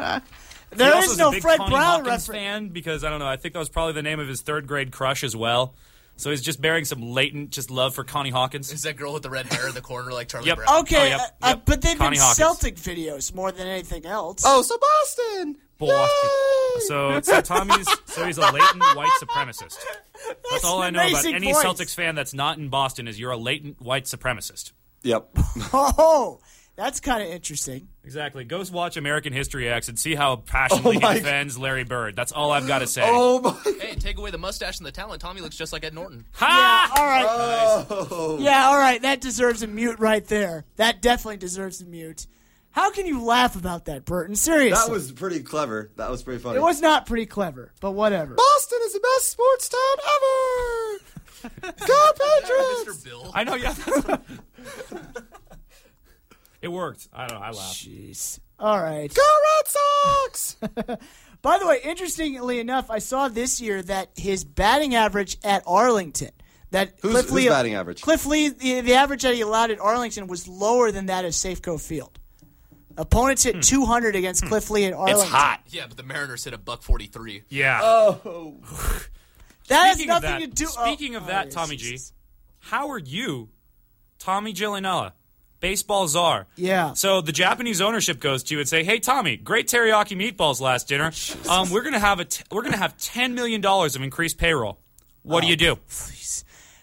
There is no Fred Brown reference. Fan because, I don't know, I think that was probably the name of his 3rd grade crush as well. So he's just bearing some latent love for Connie Hawkins. Is that girl with the red hair in the corner like Charlie Brown? Okay, yep. But they've Connie been Hawkins. Celtic videos more than anything else. Oh, so Boston! So he's a latent white supremacist. That's all I know about any Celtics fan that's not in Boston is you're a latent white supremacist. Yep. Oh, that's kind of interesting. Exactly. Go watch American History X and see how passionately he defends Larry Bird. That's all I've got to say. Oh my! Hey, take away the mustache and the talent. Tommy looks just like Ed Norton. Ha! Yeah, all right. Oh. Yeah, all right. That deserves a mute right there. That definitely deserves a mute. How can you laugh about that, Burton? Seriously. That was pretty clever. That was pretty funny. It was not pretty clever, but whatever. Boston is the best sports town ever! Go Patriots! Mr. Bill. I know, yeah. It worked. I don't know. I laughed. Jeez. All right. Go Red Sox! By the way, interestingly enough, I saw this year that his batting average at Arlington, who's batting average? Cliff Lee, the average that he allowed at Arlington was lower than that at Safeco Field. Opponents hit 200 against Cliff Lee at Arlington. It's hot. Yeah, but the Mariners hit $143. Yeah. Oh. That has nothing to do. Speaking of that, Tommy G, how are you, Tommy Gillinella, baseball czar. Yeah. So the Japanese ownership goes to you and say, "Hey, Tommy, great teriyaki meatballs last dinner. We're gonna have $10 million of increased payroll. What do you do? Please.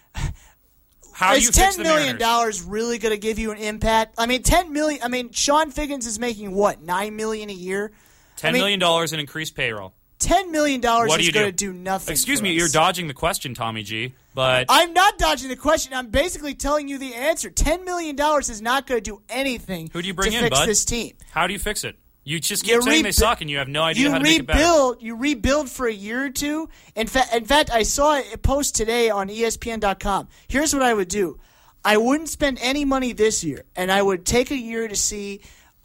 How do Is you fix $10 the million Mariners? really going to give you an impact? I mean, $10 million. I mean, Sean Figgins is making what, $9 million a year? $10 million in increased payroll. $10 million What is do going you to do nothing. Excuse for me, us. you're dodging the question, Tommy G. But I'm not dodging the question. I'm basically telling you the answer. $10 million is not going to do anything. Who do you bring to in, fix bud? this team. how do you fix it? You just keep saying they suck, and you have no idea how to make it better. You rebuild for a year or two. In fact, I saw a post today on ESPN.com. Here's what I would do. I wouldn't spend any money this year, and I would take a year to see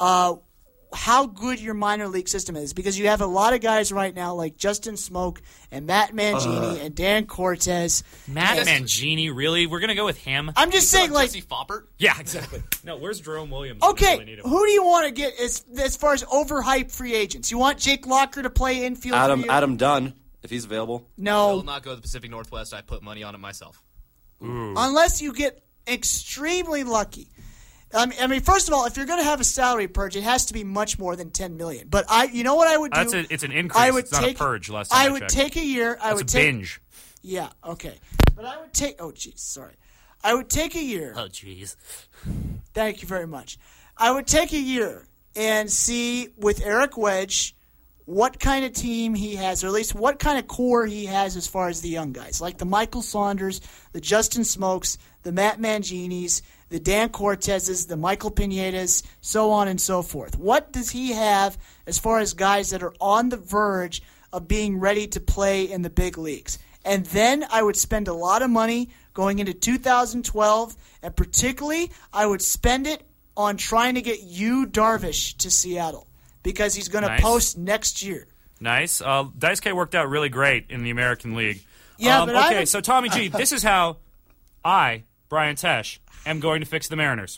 how good your minor league system is, because you have a lot of guys right now like Justin Smoke and Matt Mangini and Dan Cortez. Matt Mangini, really? We're going to go with him? I'm just saying, like, Jesse Foppert? Yeah, exactly. No, where's Jerome Williams? okay, Really need him. who do you want to get as far as overhyped free agents? You want Jake Locker to play infield for you? Adam Dunn, if he's available. I No, will not go to the Pacific Northwest. I put money on it myself. unless you get extremely lucky. I mean, first of all, if you're going to have a salary purge, it has to be much more than $10 million. But you know what I would do? It's an increase. It's not a purge. Last time I I would checked. take a year. It's a binge. Yeah, okay. But I would take. Oh, jeez, sorry. I would take a year. Oh, jeez. Thank you very much. I would take a year and see with Eric Wedge what kind of team he has, or at least what kind of core he has as far as the young guys, like the Michael Saunders, the Justin Smokes, the Matt Manginis, the Dan Cortezes, the Michael Pinedas, so on and so forth. What does he have as far as guys that are on the verge of being ready to play in the big leagues? And then I would spend a lot of money going into 2012, and particularly I would spend it on trying to get Yu Darvish to Seattle, because he's going to Nice. post next year. Nice. Daisuke worked out really great in the American League. Yeah, but I okay, would- so Tommy G, this is how I, Brian Tesh, am going to fix the Mariners.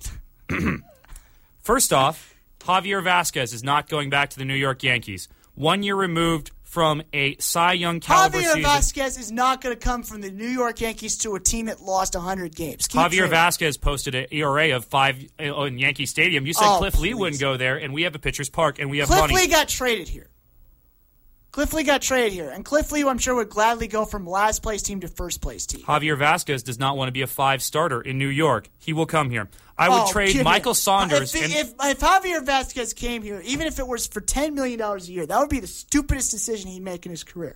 First off, Javier Vasquez is not going back to the New York Yankees. 1 year removed from a Cy Young caliber Javier season. Vasquez is not going to come from the New York Yankees to a team that lost 100 games. Keep Javier trading. Vasquez posted an ERA of 5 in Yankee Stadium. You said Oh, Cliff Lee please. wouldn't go there, and we have a pitcher's park, and we have Cliff money. Lee got traded here. And Cliff Lee, I'm sure, would gladly go from last place team to first place team. Javier Vasquez does not want to be a 5 starter in New York. He will come here. I would trade kid, Michael Saunders. If Javier Vasquez came here, even if it was for $10 million a year, that would be the stupidest decision he'd make in his career.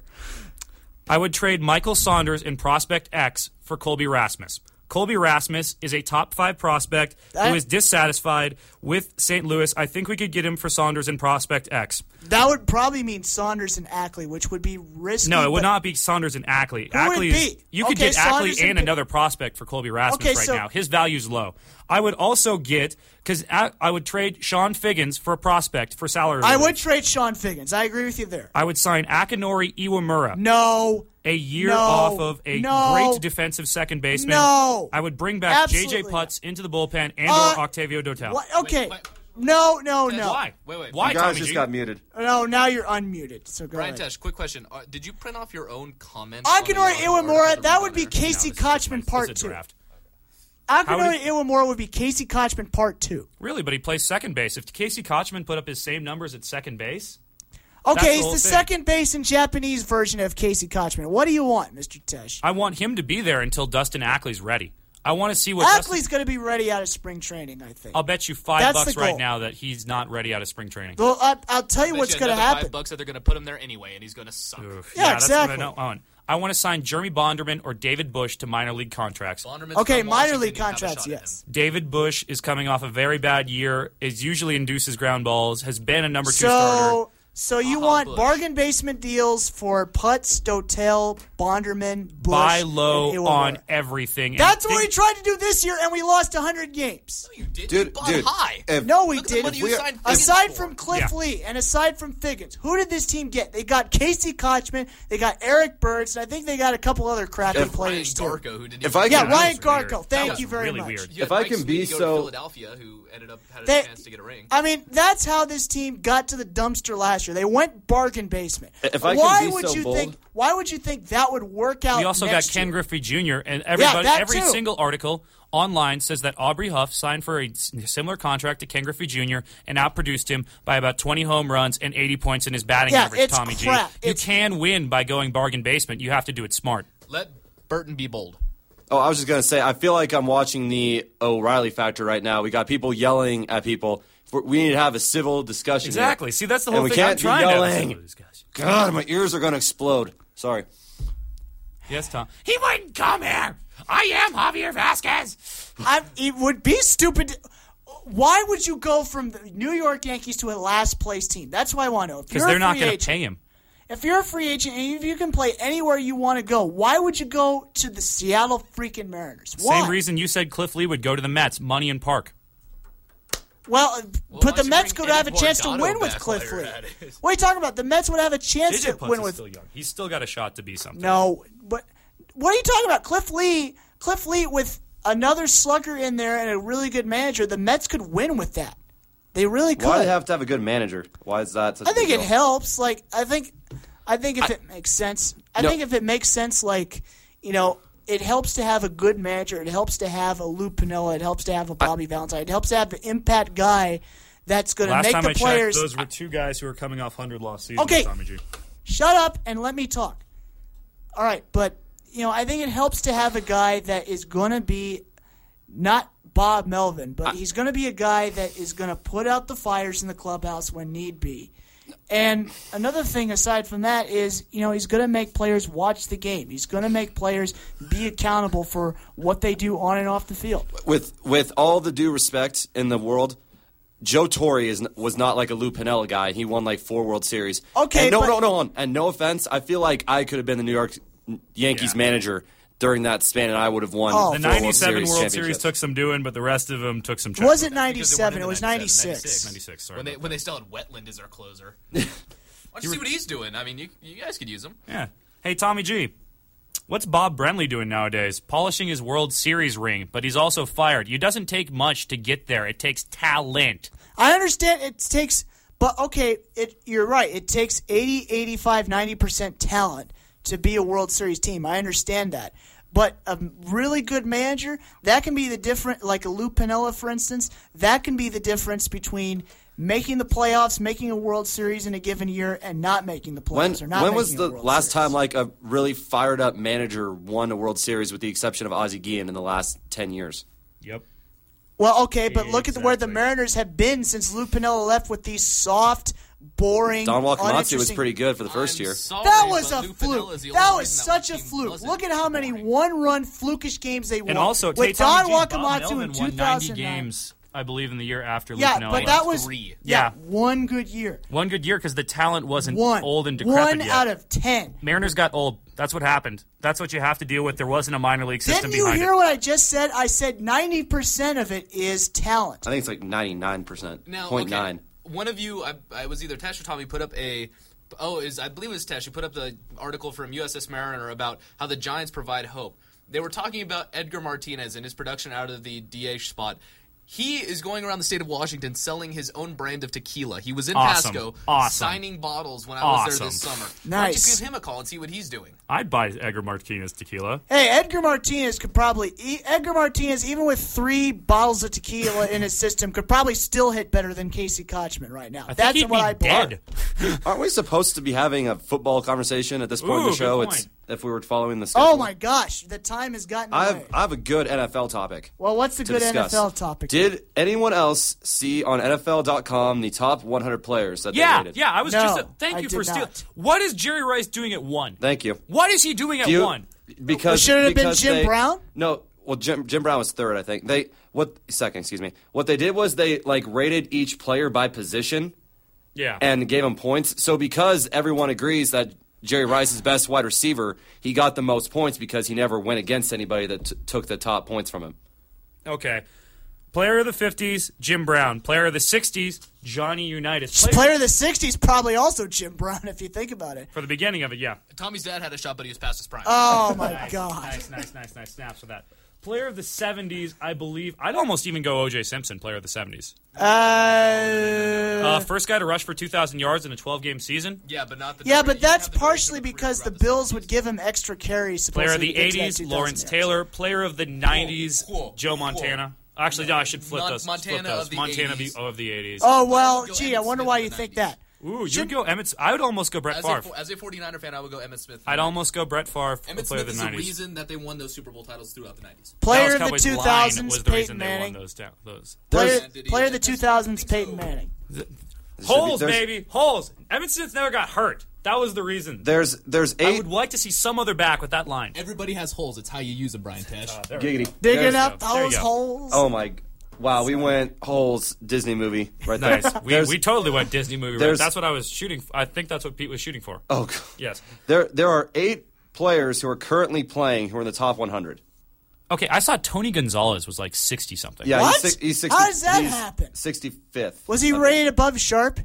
I would trade Michael Saunders in Prospect X for Colby Rasmus. Colby Rasmus is a top 5 prospect who is dissatisfied with St. Louis. I think we could get him for Saunders in Prospect X. That would probably mean Saunders and Ackley, which would be risky. No, it would but- not be Saunders and Ackley. Who would Ackley it is, be? you could Okay, get Ackley Saunders and and another prospect for Colby Rasmus Okay, right so- now. His value's low. I would also get, because I would trade Sean Figgins for a prospect for salary. I relief. would trade Sean Figgins. I agree with you there. I would sign Akinori Iwamura. No. A year No. off of a No. great defensive second baseman. No. I would bring back Absolutely J.J. Putz into the bullpen and Uh, or Octavio Dotel. What? Okay. Wait. No. Why? Wait. Why, You guys Tommy just G? got muted. No, now you're unmuted. So go Brian ahead. Tesh, quick question. Did you print off your own comments? Akinori Iwamura, that would be Casey. Casey This is Kochman a Part 2. draft. Akinori Iwamura would be Casey Kochman Part 2. Really, but he plays second base. If Casey Kochman put up his same numbers at second base, That's Okay, the he's whole the thing. second base and Japanese version of Casey Kochman. What do you want, Mr. Tesh? I want him to be there until Dustin Ackley's ready. I want to see what Ackley's going to be ready out of spring training, I think. I'll bet you That's $5 the right goal. now that he's not ready out of spring training. Well, I'll tell you what's going to happen. $5 that they're going to put him there anyway, and he's going to suck. Yeah, that's exactly. what I want. I want to sign Jeremy Bonderman or David Bush to minor league contracts. Bonderman's Okay, from minor Washington, league you have a contracts, shot at yes. David Bush is coming off a very bad year, is usually induces ground balls, has been a number 2 starter. So you Uh-huh, want Bush. bargain basement deals for Putz, Dotel, Bonderman, Bush, Buy and low Iwamura. on everything. And That's what we think- tried to do this year, and we lost 100 games. You did. Dude, you bought dude, high. if- No, we Look at the didn't. money you signed Figgins Aside for. from Cliff Yeah. Lee and aside from Figgins, who did this team get? They got Casey Kochman, they got Eric Burns, and I think they got a couple other crappy Ryan players too. Garco, who didn't If even I Yeah, can- Ryan That was weird. Garco. That Thank was you very really much. weird. You had If I Mike can Sweet be go to so- Philadelphia, who ended up had a They- chance to get a ring. I mean, that's how this team got to the dumpster last last year. They went bargain basement. If I why can be would so you bold, think? Why would you think that would work out? We also got next Ken year? Griffey Jr. and that every too. single article online says that Aubrey Huff signed for a similar contract to Ken Griffey Jr. and outproduced him by about 20 home runs and 80 points in his batting average. It's Tommy crap. G. You can win by going bargain basement. You have to do it smart. Let Burton be bold. Oh, I was just going to say, I feel like I'm watching the O'Reilly factor right now. We got people yelling at people. We need to have a civil discussion. Exactly. Here. See, that's the And whole we thing. I'm can't be trying to have a yelling. civil discussion. God, my ears are going to explode. Sorry. Yes, Tom. He wouldn't come here. I am Javier Vasquez. It would be stupid. Why would you go from the New York Yankees to a last place team? That's what I want to know. Because they're not going to pay him. If you're a free agent and if you can play anywhere you want to go, why would you go to the Seattle freaking Mariners? Why? Same reason you said Cliff Lee would go to the Mets. Money in Park. Well, but why the don't you Mets bring could have a Eddie chance to Guardado win with back Cliff while Lee. you're at it? What are you talking about? The Mets would have a chance JJ to Putz win is with. still young. He's still got a shot to be something. No, but what are you talking about? Cliff Lee with another slugger in there and a really good manager, the Mets could win with that. They really could. Why do they have to have a good manager? Why is that such I a think big it deal? helps. Like I think if it makes sense. I think if it makes sense, like it helps to have a good manager. It helps to have a Lou Piniella. It helps to have a Bobby Valentine. It helps to have the impact guy that's going to Last make time the I players. checked, those were two guys who were coming off 100-loss seasons. Okay. Tommy G. Shut up and let me talk. All right, but I think it helps to have a guy that is going to be not Bob Melvin, but he's going to be a guy that is going to put out the fires in the clubhouse when need be. And another thing aside from that is, he's going to make players watch the game. He's going to make players be accountable for what they do on and off the field. With all the due respect in the world, Joe Torre was not like a Lou Piniella guy. He won like 4 World Series. Okay, and and no offense, I feel like I could have been the New York Yankees manager during that span, and I would have won. The 4 97 World Series championships. took some doing, but the rest of them took some. It wasn't Because they weren't 97. in It the was 97, 96. 96. Sorry. When they still had Wetland as their closer. Why don't you see what he's doing? I mean, you guys could use him. Yeah. Hey, Tommy G. What's Bob Brenly doing nowadays? Polishing his World Series ring, but he's also fired. It doesn't take much to get there. It takes talent. I understand it takes, but okay, you're right. It takes 80, 85, 90% talent to be a World Series team. I understand that. But a really good manager, that can be the difference, like a Lou Piniella, for instance, that can be the difference between making the playoffs, making a World Series in a given year, and not making the playoffs. When was the last time like a really fired up manager won a World Series with the exception of Ozzie Guillen in the last 10 years? Yep. Well, okay, but look at where the Exactly. Mariners have been since Lou Piniella left with these soft, boring, Don Wakamatsu was uninteresting- pretty good for the first year. That was a fluke. That was such a fluke. Look at how many one-run flukish games they won. And also, with Tommy Don G, Bob Wakamatsu Melvin in won 90 2009. games, I believe, in the year after Lou Yeah, Piniella. but that was 3. Yeah. one good year. One good year because the talent wasn't One old and decrepit One yet. out of 10. Mariners got old. That's what happened. That's what you have to deal with. There wasn't a minor league system Didn't you behind hear it. what I just said? I said 90% of it is talent. I think it's like 99%. Now, 0.9. okay, one of you, I was either Tesh or Tommy, put up I believe it was Tesh, who put up the article from USS Mariner about how the Giants provide hope. They were talking about Edgar Martinez and his production out of the DH spot. He is going around the state of Washington selling his own brand of tequila. He was in Awesome. Pasco Awesome. signing bottles when I was there this Awesome. summer. Why don't Nice. you give him a call and see what he's doing? I'd buy Edgar Martinez tequila. Hey, Edgar Martinez could probably Edgar Martinez, even with 3 bottles of tequila in his system, could probably still hit better than Casey Kochman right now. I think That's he'd what be I dead. Aren't we supposed to be having a football conversation at this point in Ooh, the show? good It's point. if we were following the schedule. Oh my gosh, the time has gotten away. I have a good NFL topic. Well, what's the to good discuss. NFL topic? Did anyone else see on NFL.com the top 100 players that they Yeah, rated? yeah. I was No, just. Thank I you did for stealing. not. What is Jerry Rice doing at 1? Thank you. What is he doing at Do you- 1? Because Should it have been because Jim they- Brown? No, well Jim Brown was third, I think. Second, excuse me. What they did was they rated each player by position Yeah. and gave them points. So because everyone agrees that Jerry Rice is best wide receiver, he got the most points because he never went against anybody that took the top points from him. Okay. Player of the 50s, Jim Brown. Player of the 60s, Johnny Unitas. Player of the 60s, probably also Jim Brown, if you think about it. For the beginning of it, yeah. Tommy's dad had a shot, but he was past his prime. Oh, my God. Nice snaps for that. Player of the 70s, I believe. I'd almost even go O.J. Simpson, player of the 70s. First guy to rush for 2,000 yards in a 12-game season. Yeah, but not the. Yeah, but that's partially because the Bills would give him extra carries. Player of the supposedly, to get to 80s, that 2,000 Lawrence yards. Taylor. Player of the 90s, Whoa. Joe Montana. Actually, no, I should flip those. Montana flip those. of the Montana 80s. of the 80s. Oh, well, Go gee, I Emmitt wonder Smith why in you the think 90s. that. Ooh, you'd go Emmett. I would almost go Brett Favre. As a 49er fan, I would go Emmitt Smith. I'd almost go Brett Favre, Emmitt player Smith of is the the 90s. reason that they won those Super Bowl titles throughout the 90s. Player Dallas of the Cowboys' line 2000s, was the Peyton reason they won Manning. those. Player of the 2000s, Peyton Manning. Holes, baby, holes. Emmitt Smith never got hurt. That was the reason. There's I 8 would like to see some other back with that line. Everybody has holes. It's how you use them, Brian Tesh. giggity. Digging There's- up There you those go. holes. Oh my! Wow, we went Holes Disney movie right there. Nice. We totally went Disney movie. Right? there's- That's what I was shooting. I think that's what Pete was shooting for. Oh, God. Yes. There are 8 players who are currently playing who are in the top 100. Okay, I saw Tony Gonzalez was like 60 something. Yeah, What? he's 60. How does that he's happen? 65th. Was he rated above Sharp?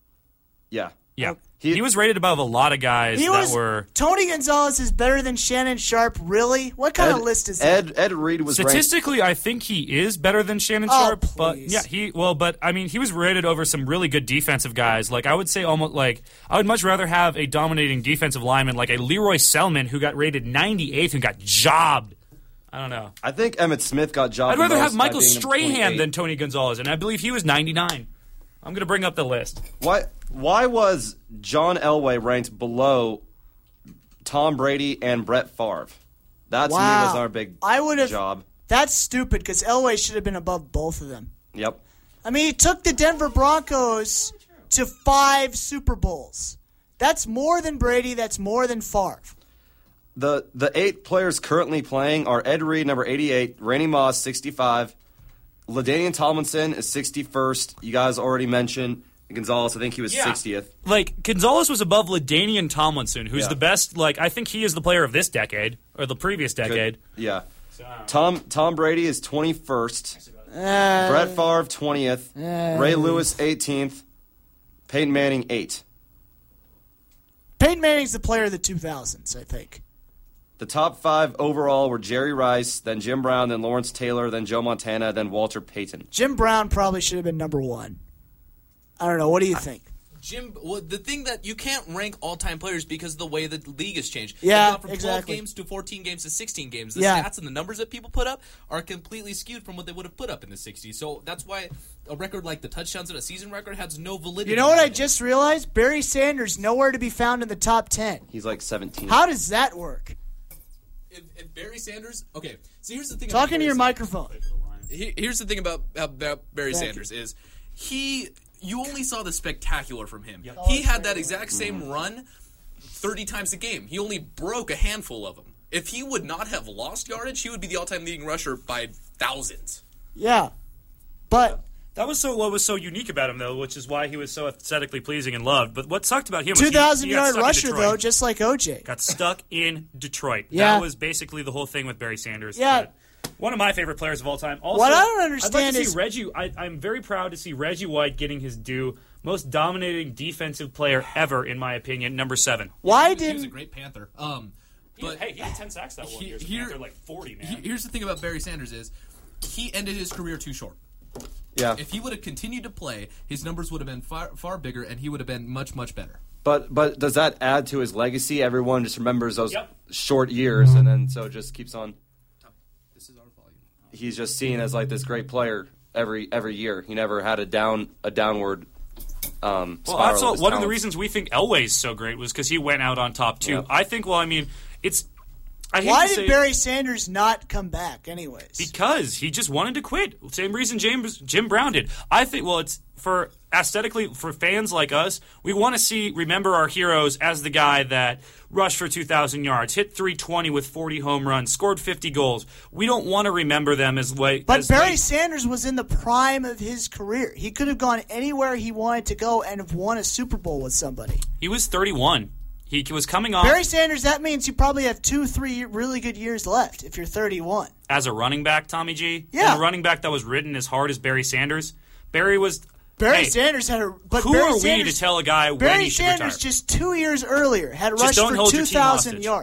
Yeah. Yeah. He- He was rated above a lot of guys that were. Tony Gonzalez is better than Shannon Sharp. Really? What kind of list is that? Ed Reed was ranked. Statistically, I think he is better than Shannon Oh, Sharp, but please. yeah, he was rated over some really good defensive guys. Like I would say, almost like I would much rather have a dominating defensive lineman like a Leroy Selman who got rated 98th and got jobbed. I don't know. I think Emmitt Smith got jobbed. I'd rather the have most by Michael being number Strahan 28. than Tony Gonzalez, and I believe he was 99. I'm going to bring up the list. Why was John Elway ranked below Tom Brady and Brett Favre? That to me was our big I would have. job. That's stupid because Elway should have been above both of them. Yep. I mean, he took the Denver Broncos to 5 Super Bowls. That's more than Brady. That's more than Favre. The 8 players currently playing are Ed Reed, number 88, Randy Moss, 65, LaDainian Tomlinson is 61st. You guys already mentioned Gonzalez. I think he was 60th. Like Gonzalez was above LaDainian Tomlinson, who's Yeah. the best. Like I think he is the player of this decade or the previous decade. Yeah. Tom Brady is 21st. Uh, Brett Favre 20th. Ray Lewis 18th. Peyton Manning 8th. Peyton Manning's the player of the 2000s, I think. The top 5 overall were Jerry Rice, then Jim Brown, then Lawrence Taylor, then Joe Montana, then Walter Payton. Jim Brown probably should have been number 1. I don't know. What do you think? The thing that you can't rank all-time players because of the way the league has changed. Yeah, They've gone from 12 exactly. games to 14 games to 16 games. The Yeah. stats and the numbers that people put up are completely skewed from what they would have put up in the 60s. So that's why a record like the touchdowns in a season record has no validity. You know what I just realized? Barry Sanders nowhere to be found in the top 10. He's like 17th. How does that work? If Barry Sanders... Okay, so here's the thing Talking about to your Barry microphone. Here's the thing about Barry Thank Sanders is you only saw the spectacular from him. He had that exact same run 30 times a game. He only broke a handful of them. If he would not have lost yardage, he would be the all-time leading rusher by thousands. Yeah. But That was what was so unique about him, though, which is why he was so aesthetically pleasing and loved. But what sucked about him was 2,000-yard he got rusher, stuck in Detroit. though, just like OJ. Got stuck in Detroit. Yeah. That was basically the whole thing with Barry Sanders. Yeah. But one of my favorite players of all time. Also, What I don't I'd understand like to is- see Reggie. I'm very proud to see Reggie White getting his due. Most dominating defensive player ever, in my opinion, number 7. Why He was a didn't... great Panther. But he had 10 sacks that one year. here- They're like 40, man. Here's the thing about Barry Sanders is he ended his career too short. Yeah. If he would have continued to play, his numbers would have been far bigger, and he would have been much, much better. But does that add to his legacy? Everyone just remembers those Yep. short years, and then so it just keeps on. This is our volume. He's just seen as like this great player every year. He never had a downward Well, spiral. that's of his one of the talent. reasons we think Elway's so great was because he went out on top, too. Yeah. I think, well, I mean, it's... I hate Why to did say, Barry Sanders not come back anyways? Because he just wanted to quit. Same reason Jim Brown did. I think, well, it's for aesthetically, for fans like us, we want to remember our heroes as the guy that rushed for 2,000 yards, hit 320 with 40 home runs, scored 50 goals. We don't want to remember them as But Barry Sanders was in the prime of his career. He could have gone anywhere he wanted to go and have won a Super Bowl with somebody. He was 31. He was coming off Barry Sanders, that means you probably have 2-3 really good years left if you're 31. as a running back, Tommy G. Yeah. And a running back that was ridden as hard as Barry Sanders. Barry was... Barry Hey, Sanders had a... But who Barry are Sanders, we to tell a guy when Barry he should Sanders retire? just 2 years earlier had Just rushed don't for hold your team 2,000 hostage. yards.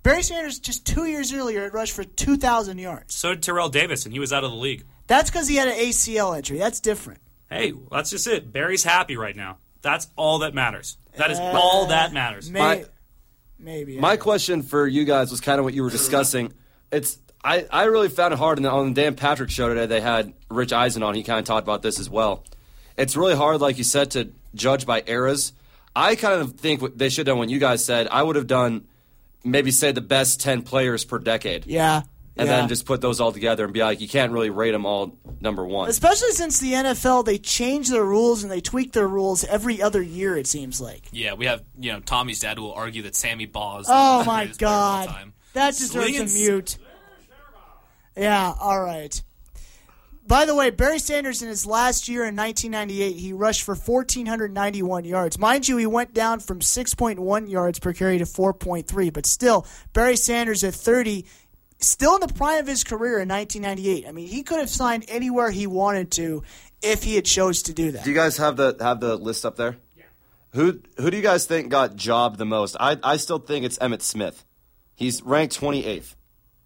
Barry Sanders just 2 years earlier had rushed for 2,000 yards. So did Terrell Davis, and he was out of the league. That's because he had an ACL injury. That's different. Hey, that's just it. Barry's happy right now. That's all that matters. That is all that matters. Maybe. My question for you guys was kind of what you were discussing. I really found it hard, on the Dan Patrick show today, they had Rich Eisen on. He kind of talked about this as well. It's really hard, like you said, to judge by eras. I kind of think what they should have done when you guys said, I would have done maybe say the best 10 players per decade. Yeah. And then just put those all together and be like, you can't really rate them all number one. Especially since the NFL, they change their rules and they tweak their rules every other year, it seems like. Yeah, we have, Tommy's dad will argue that Sammy Baugh is Oh, the my greatest player of all God. time. That deserves a mute. Yeah, all right. By the way, Barry Sanders in his last year in 1998, he rushed for 1,491 yards. Mind you, he went down from 6.1 yards per carry to 4.3, but still, Barry Sanders at 30, still in the prime of his career in 1998. I mean, he could have signed anywhere he wanted to if he had chose to do that. Do you guys have the list up there? Yeah. Who do you guys think got jobbed the most? I still think it's Emmitt Smith. He's ranked 28th.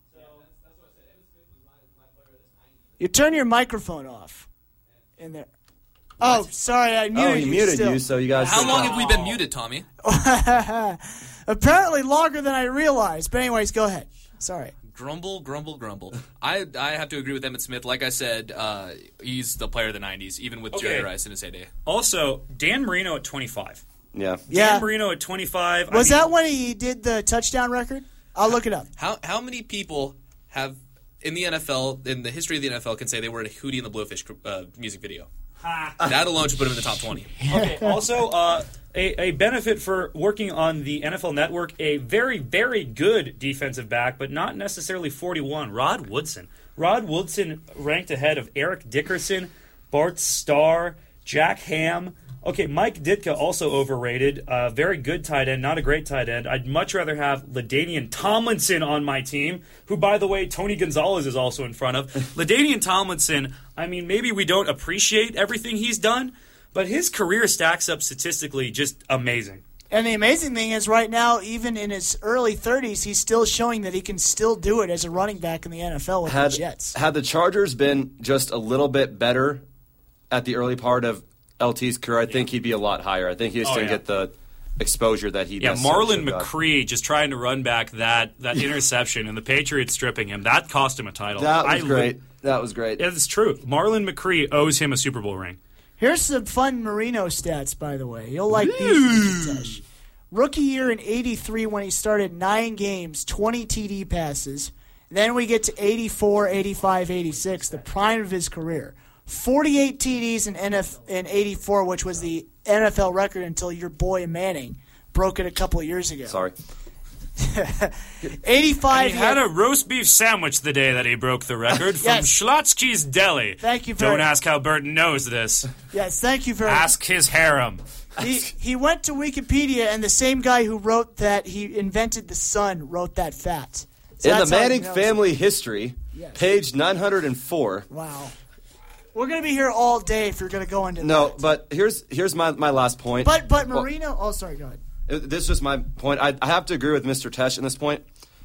You turn your microphone off in there. Oh, sorry, I muted you. Oh, he muted still. you, so you guys... How long have we been muted, Tommy? Apparently longer than I realized. But anyways, go ahead. Sorry. Grumble, grumble, grumble. I have to agree with Emmitt Smith. Like I said, he's the player of the 90s, even with Jerry Rice in his heyday. Also, Dan Marino at 25. Yeah. Dan Marino at 25. Was that when he did the touchdown record? I'll look it up. How many people have... in the NFL, in the history of the NFL, can say they were in a Hootie and the Blowfish music video. That alone should put him in the top 20. Okay. Also, a benefit for working on the NFL Network, a very, very good defensive back, but not necessarily 41, Rod Woodson. Rod Woodson ranked ahead of Eric Dickerson, Bart Starr, Jack Ham. Okay, Mike Ditka also overrated. Very good tight end, not a great tight end. I'd much rather have LaDainian Tomlinson on my team, who, by the way, Tony Gonzalez is also in front of. LaDainian Tomlinson, I mean, maybe we don't appreciate everything he's done, but his career stacks up statistically just amazing. And the amazing thing is right now, even in his early 30s, he's still showing that he can still do it as a running back in the NFL with the Jets. Had the Chargers been just a little bit better at the early part of LT's career, I think he'd be a lot higher. I think he was going to get the exposure that he does. Yeah, Marlon McCree just trying to run back that interception and the Patriots stripping him. That cost him a title. That was great. That was great. Yeah, it's true. Marlon McCree owes him a Super Bowl ring. Here's some fun Marino stats, by the way. You'll like these, Tesh. Rookie year in 83 when he started 9 games, 20 TD passes. Then we get to 84, 85, 86, the prime of his career. 48 TDs in 84, which was the NFL record until your boy Manning broke it a couple of years ago. Sorry. 85. And he had a roast beef sandwich the day that he broke the record from Schlotzsky's Deli. Thank you very Don't ask how Burton knows this. Yes, thank you very much. Ask his harem. He went to Wikipedia, and the same guy who wrote that he invented the sun wrote that fact. So in the Manning family history, page 904. Wow. We're going to be here all day if you're going to go into that. No, but here's my last point. But Marino... Oh, sorry, go ahead. This was my point. I have to agree with Mr. Tesh in this point.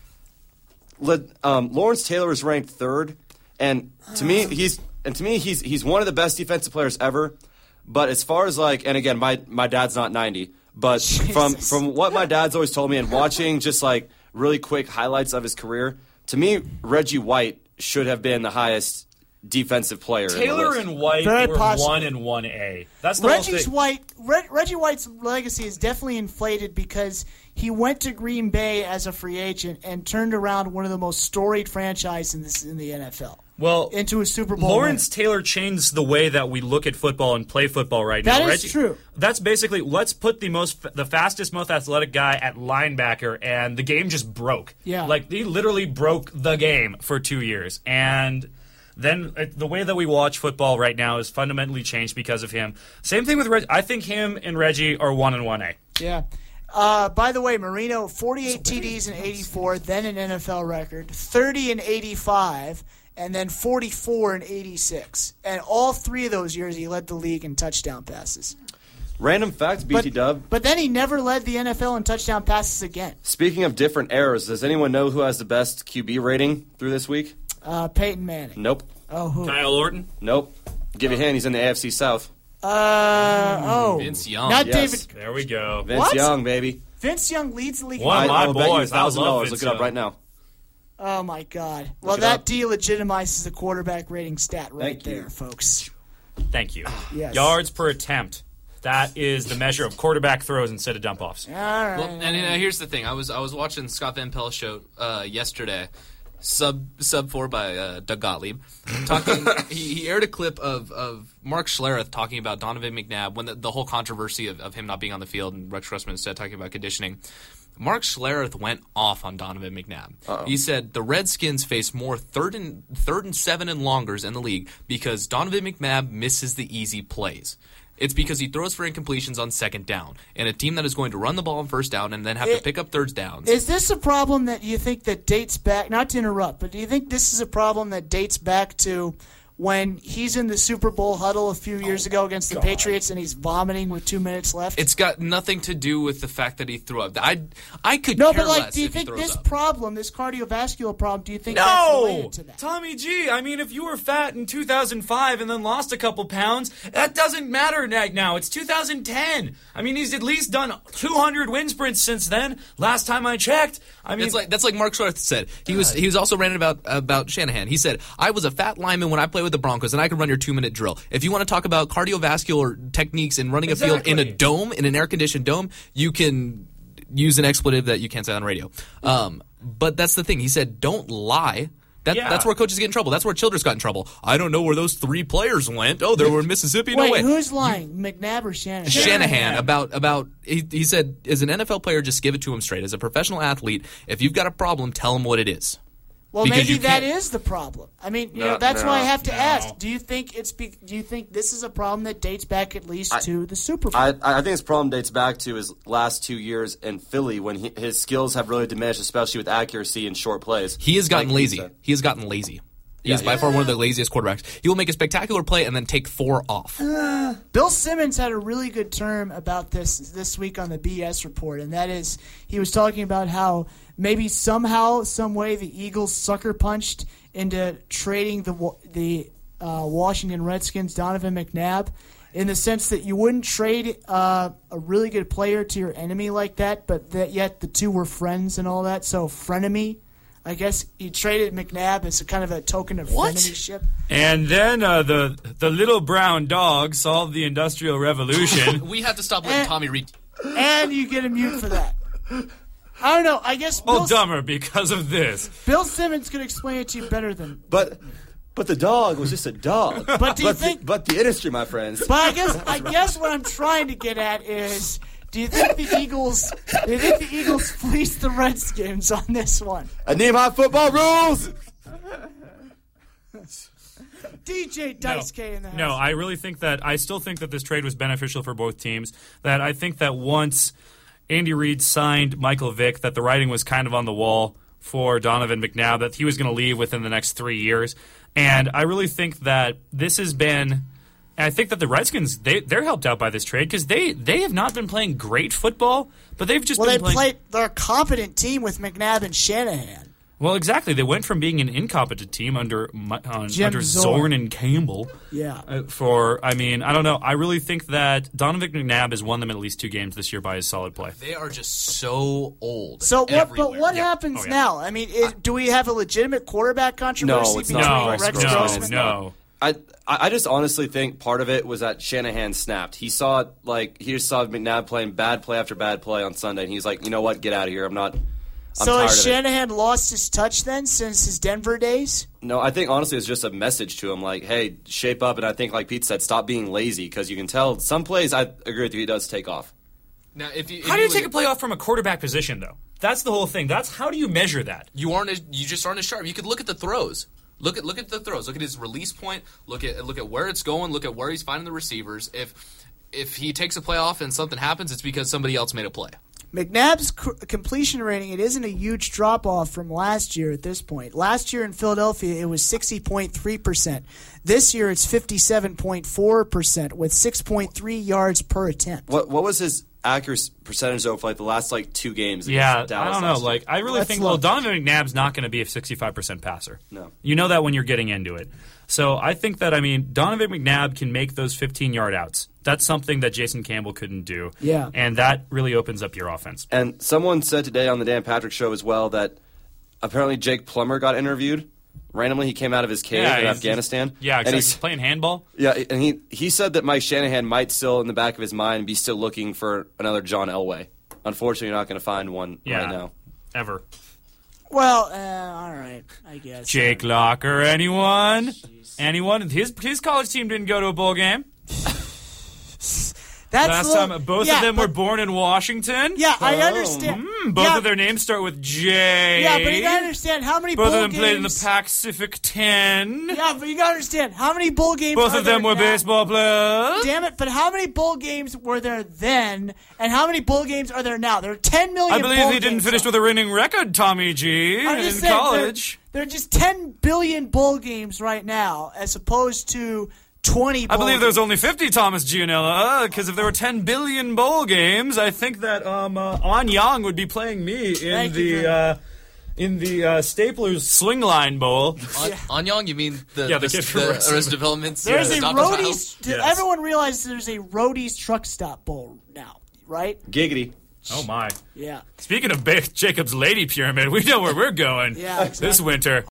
Lawrence Taylor is ranked 3rd, and to me he's one of the best defensive players ever. But as far as and again, my dad's not 90, but from what my dad's always told me and watching just really quick highlights of his career, to me Reggie White should have been the highest defensive player. Taylor and White were 1 and 1A. That's the Reggie White's legacy is definitely inflated because he went to Green Bay as a free agent and turned around one of the most storied franchises in the NFL. Well, into a Super Bowl. Lawrence Taylor changed the way that we look at football and play football right now. That is true. That's basically let's put the fastest, most athletic guy at linebacker, and the game just broke. Yeah, he literally broke the game for 2 years, and then the way that we watch football right now is fundamentally changed because of him. Same thing with Reggie. I think him and Reggie are 1 and 1A. Yeah. By the way, Marino, 48 TDs in 84, then an NFL record, 30 in 85, and then 44 in 86. And all 3 of those years he led the league in touchdown passes. Random fact, BT Dub. But then he never led the NFL in touchdown passes again. Speaking of different eras, does anyone know who has the best QB rating through this week? Peyton Manning. Nope. Oh, who? Kyle Orton? Nope. Give you a hint, he's in the AFC South. Vince Young. Not Yes. David. There we go. Vince What? Young, baby. Vince Young leads the league. One of my I'll bet you boys. I love $1,000. Vince Look it up Young. right now. Oh, my God. Well, it that up. delegitimizes the quarterback rating stat right Thank you. there, folks. Thank you. Yes. Yards per attempt. That is the measure of quarterback throws instead of dump offs. All right. Well, and here's the thing. I was watching Scott Van Pelt's show yesterday, sub 4 by Doug Gottlieb. Talking, he aired a clip of Mark Schlereth talking about Donovan McNabb when the whole controversy of him not being on the field and Rex Grossman instead talking about conditioning. Mark Schlereth went off on Donovan McNabb. Uh-oh. He said the Redskins face more third and 7 and longers in the league because Donovan McNabb misses the easy plays. It's because he throws for incompletions on second down. And a team that is going to run the ball on first down and then have to pick up third downs. Is this a problem that you think that dates back, not to interrupt, but do you think this is a problem that dates back to when he's in the Super Bowl huddle a few years ago against the Patriots and he's vomiting with 2 minutes left? It's got nothing to do with the fact that he threw up. I could No, care but like, less do you if he think throws this up. problem, this cardiovascular problem, do you think that's No! related to that? Tommy G, I mean, if you were fat in 2005 and then lost a couple pounds, that doesn't matter right now. It's 2010. I mean, he's at least done 200 wind sprints since then. Last time I checked. I mean, That's like Mark Schwartz said. He was also ranting about Shanahan. He said, I was a fat lineman when I played with the Broncos, and I could run your 2-minute drill. If you want to talk about cardiovascular techniques and running a field in a dome, in an air-conditioned dome, you can use an expletive that you can't say on radio. But that's the thing. He said, don't lie. That's where coaches get in trouble. That's where Childress got in trouble. I don't know where those 3 players went. Oh, they were in Mississippi. No Wait, way. who's lying, McNabb or Shanahan? Shanahan about he said, as an NFL player, just give it to him straight. As a professional athlete, if you've got a problem, tell him what it is. Well, Because maybe you that can't- is the problem. I mean, No, that's why I have to no. ask. Do you think do you think this is a problem that dates back at least to the Super Bowl? I think his problem dates back to his last 2 years in Philly when his skills have really diminished, especially with accuracy and short plays. He has gotten Like lazy. said. He has gotten lazy. He is by far one of the laziest quarterbacks. He will make a spectacular play and then take 4 off. Bill Simmons had a really good term about this week on the BS Report, and that is he was talking about how maybe somehow, some way, the Eagles sucker punched into trading the Washington Redskins Donovan McNabb, in the sense that you wouldn't trade a really good player to your enemy like that, but that yet the two were friends and all that. So frenemy. I guess you traded McNabb as a kind of a token of frenemyship. and then the little brown dog solved the Industrial Revolution. We have to stop letting Tommy read. And you get a mute for that. I don't know. I guess All dumber because of this. Bill Simmons could explain it to you better than. But the dog was just a dog. But do you think? But the industry, my friends. But I guess what I'm trying to get at is, do you think the Eagles fleeced the Redskins on this one? I name high football rules. DJ Dice K in the house. No, I still think that this trade was beneficial for both teams. That I think that once Andy Reid signed Michael Vick, that the writing was kind of on the wall for Donovan McNabb, that he was going to leave within the next 3 years. And I really think that this has been... I think that the Redskins, they're helped out by this trade because they have not been playing great football, but they've just been playing... They're a competent team with McNabb and Shanahan. Well, exactly. They went from being an incompetent team under Zorn and Campbell. Yeah. I don't know. I really think that Donovan McNabb has won them at least 2 games this year by his solid play. They are just so old. So everywhere. what happens now? I mean, do we have a legitimate quarterback controversy No, it's between not. Rex No, Grossman? No. I just honestly think part of it was that Shanahan snapped. He saw McNabb playing bad play after bad play on Sunday, and he's like, you know what, get out of here. I'm So tired has of it. Shanahan lost his touch then since his Denver days? No, I think honestly it's just a message to him, like, hey, shape up, and I think like Pete said, stop being lazy, because you can tell some plays, I agree with you, he does take off. Now, if How do you take a play off from a quarterback position, though? That's the whole thing. How do you measure that? You just aren't as sharp. You could look at the throws. Look at the throws. Look at his release point. Look at where it's going. Look at where he's finding the receivers. If he takes a play off and something happens, it's because somebody else made a play. McNabb's completion rating, it isn't a huge drop-off from last year at this point. Last year in Philadelphia, it was 60.3%. This year, it's 57.4% with 6.3 yards per attempt. What was his accuracy percentage, though, for like the last 2 games? Yeah, Dallas I don't know. last year? I really think, Donovan McNabb's not going to be a 65% passer. No. You know that when you're getting into it. So I think that, Donovan McNabb can make those 15-yard outs. That's something that Jason Campbell couldn't do. Yeah. And that really opens up your offense. And someone said today on the Dan Patrick Show as well that apparently Jake Plummer got interviewed. Randomly, he came out of his cave in Afghanistan. Yeah, exactly. And he's playing handball. Yeah, and he said that Mike Shanahan might still, in the back of his mind, be still looking for another John Elway. Unfortunately, you're not going to find one right now. Ever. Well, all right, I guess. Jake Locker, anyone? Jeez. Anyone? His college team didn't go to a bowl game. Last time, both of them were born in Washington. Yeah, I understand. Both of their names start with J. Yeah, but you gotta understand how many both bowl of them games... played in the Pacific 10. Yeah, but you gotta understand how many bowl games both of them were baseball players. Damn it, but how many bowl games were there then, and how many bowl games are there now? There are 10 million I believe he didn't finish with a winning record, Tommy G, in college. There are just 10 billion bowl games right now, as opposed to 20 bowl I believe games. there's only 50, Thomas Gianella, because if there were 10 billion bowl games, I think that An Yang would be playing me in the Staplers Slingline Bowl. An Yang, you mean the kid from Arrested Development? There's a Roadies. Yes. Everyone realizes there's a Roadies Truck Stop Bowl now, right? Giggity. Oh, my. Yeah. Speaking of Jacob's Lady Pyramid, we know where we're going Yeah, exactly. this winter.